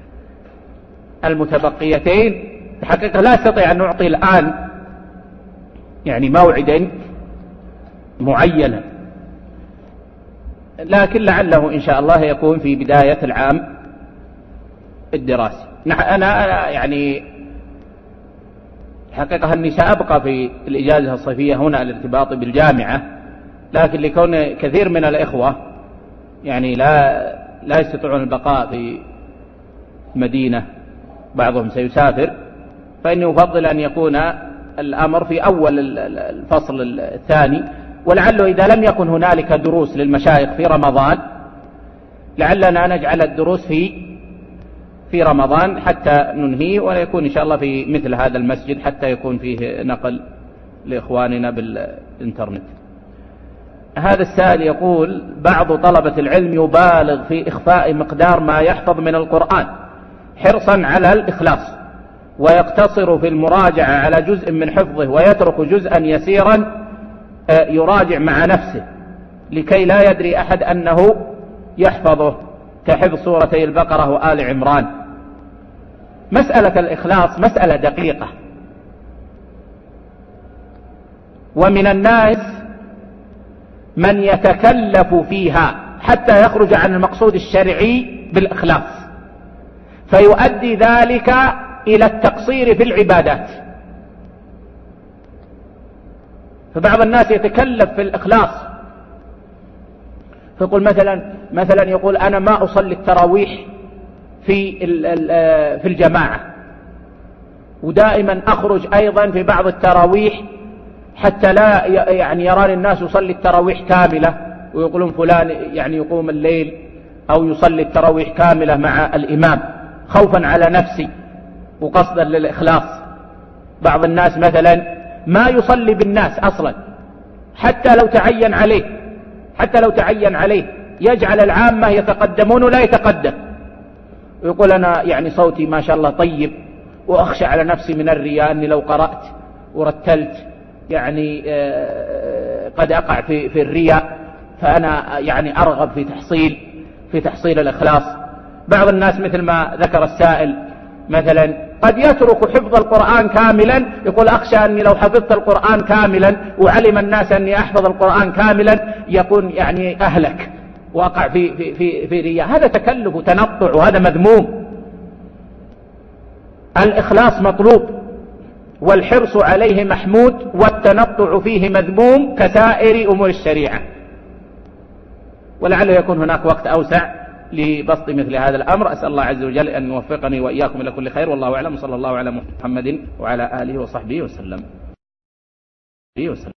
المتبقيتين؟ الحقيقة لا أستطيع أن نعطي الآن يعني موعدا معينا، لكن لعله إن شاء الله يكون في بداية العام الدراسي. أنا يعني حقيقة أني سأبقى في الإجازة الصيفية هنا الارتباط بالجامعة، لكن لكون كثير من الإخوة يعني لا يستطيعون البقاء في مدينة، بعضهم سيسافر، فإني أفضل أن يكون الأمر في أول الفصل الثاني، ولعله إذا لم يكن هنالك دروس للمشايخ في رمضان لعلنا نجعل الدروس في رمضان حتى ننهيه، ويكون إن شاء الله في مثل هذا المسجد حتى يكون فيه نقل لإخواننا بالإنترنت. هذا السائل يقول بعض طلبة العلم يبالغ في إخفاء مقدار ما يحفظ من القرآن حرصا على الإخلاص، ويقتصر في المراجعة على جزء من حفظه ويترك جزءا يسيرا يراجع مع نفسه، لكي لا يدري أحد أنه يحفظه، كحفظ سورتي البقرة وآل عمران. مسألة الإخلاص مسألة دقيقة، ومن الناس من يتكلف فيها حتى يخرج عن المقصود الشرعي بالإخلاص، فيؤدي ذلك إلى التقصير في العبادات. فبعض الناس يتكلف في الإخلاص، فيقول مثلا يقول أنا ما أصلي التراويح في الجماعة، ودائما أخرج أيضا في بعض التراويح حتى لا يعني يراني الناس يصلي التراويح كاملة، ويقولون فلان يعني يقوم الليل أو يصلي التراويح كاملة مع الإمام خوفا على نفسي وقصدا للإخلاص. بعض الناس مثلا ما يصلي بالناس أصلا حتى لو تعين عليه يجعل العامة يتقدمون ولا يتقدم، ويقول أنا يعني صوتي ما شاء الله طيب، وأخشى على نفسي من الرياء أني لو قرأت ورتلت يعني قد أقع في الرياء، فأنا يعني أرغب في تحصيل الإخلاص. بعض الناس مثل ما ذكر السائل مثلا قد يترك حفظ القرآن كاملا، يقول أخشى أني لو حفظت القرآن كاملا وعلم الناس أني أحفظ القرآن كاملا يكون يعني أهلك وأقع في رياء. هذا تكلف وتنطع وهذا مذموم. الإخلاص مطلوب والحرص عليه محمود والتنطع فيه مذموم كسائر أمور الشريعة. ولعله يكون هناك وقت أوسع لبسط مثل هذا الأمر. أسأل الله عز وجل أن يوفقني وإياكم إلى كل خير، والله أعلم. صلى الله على محمد وعلى آله وصحبه وسلم.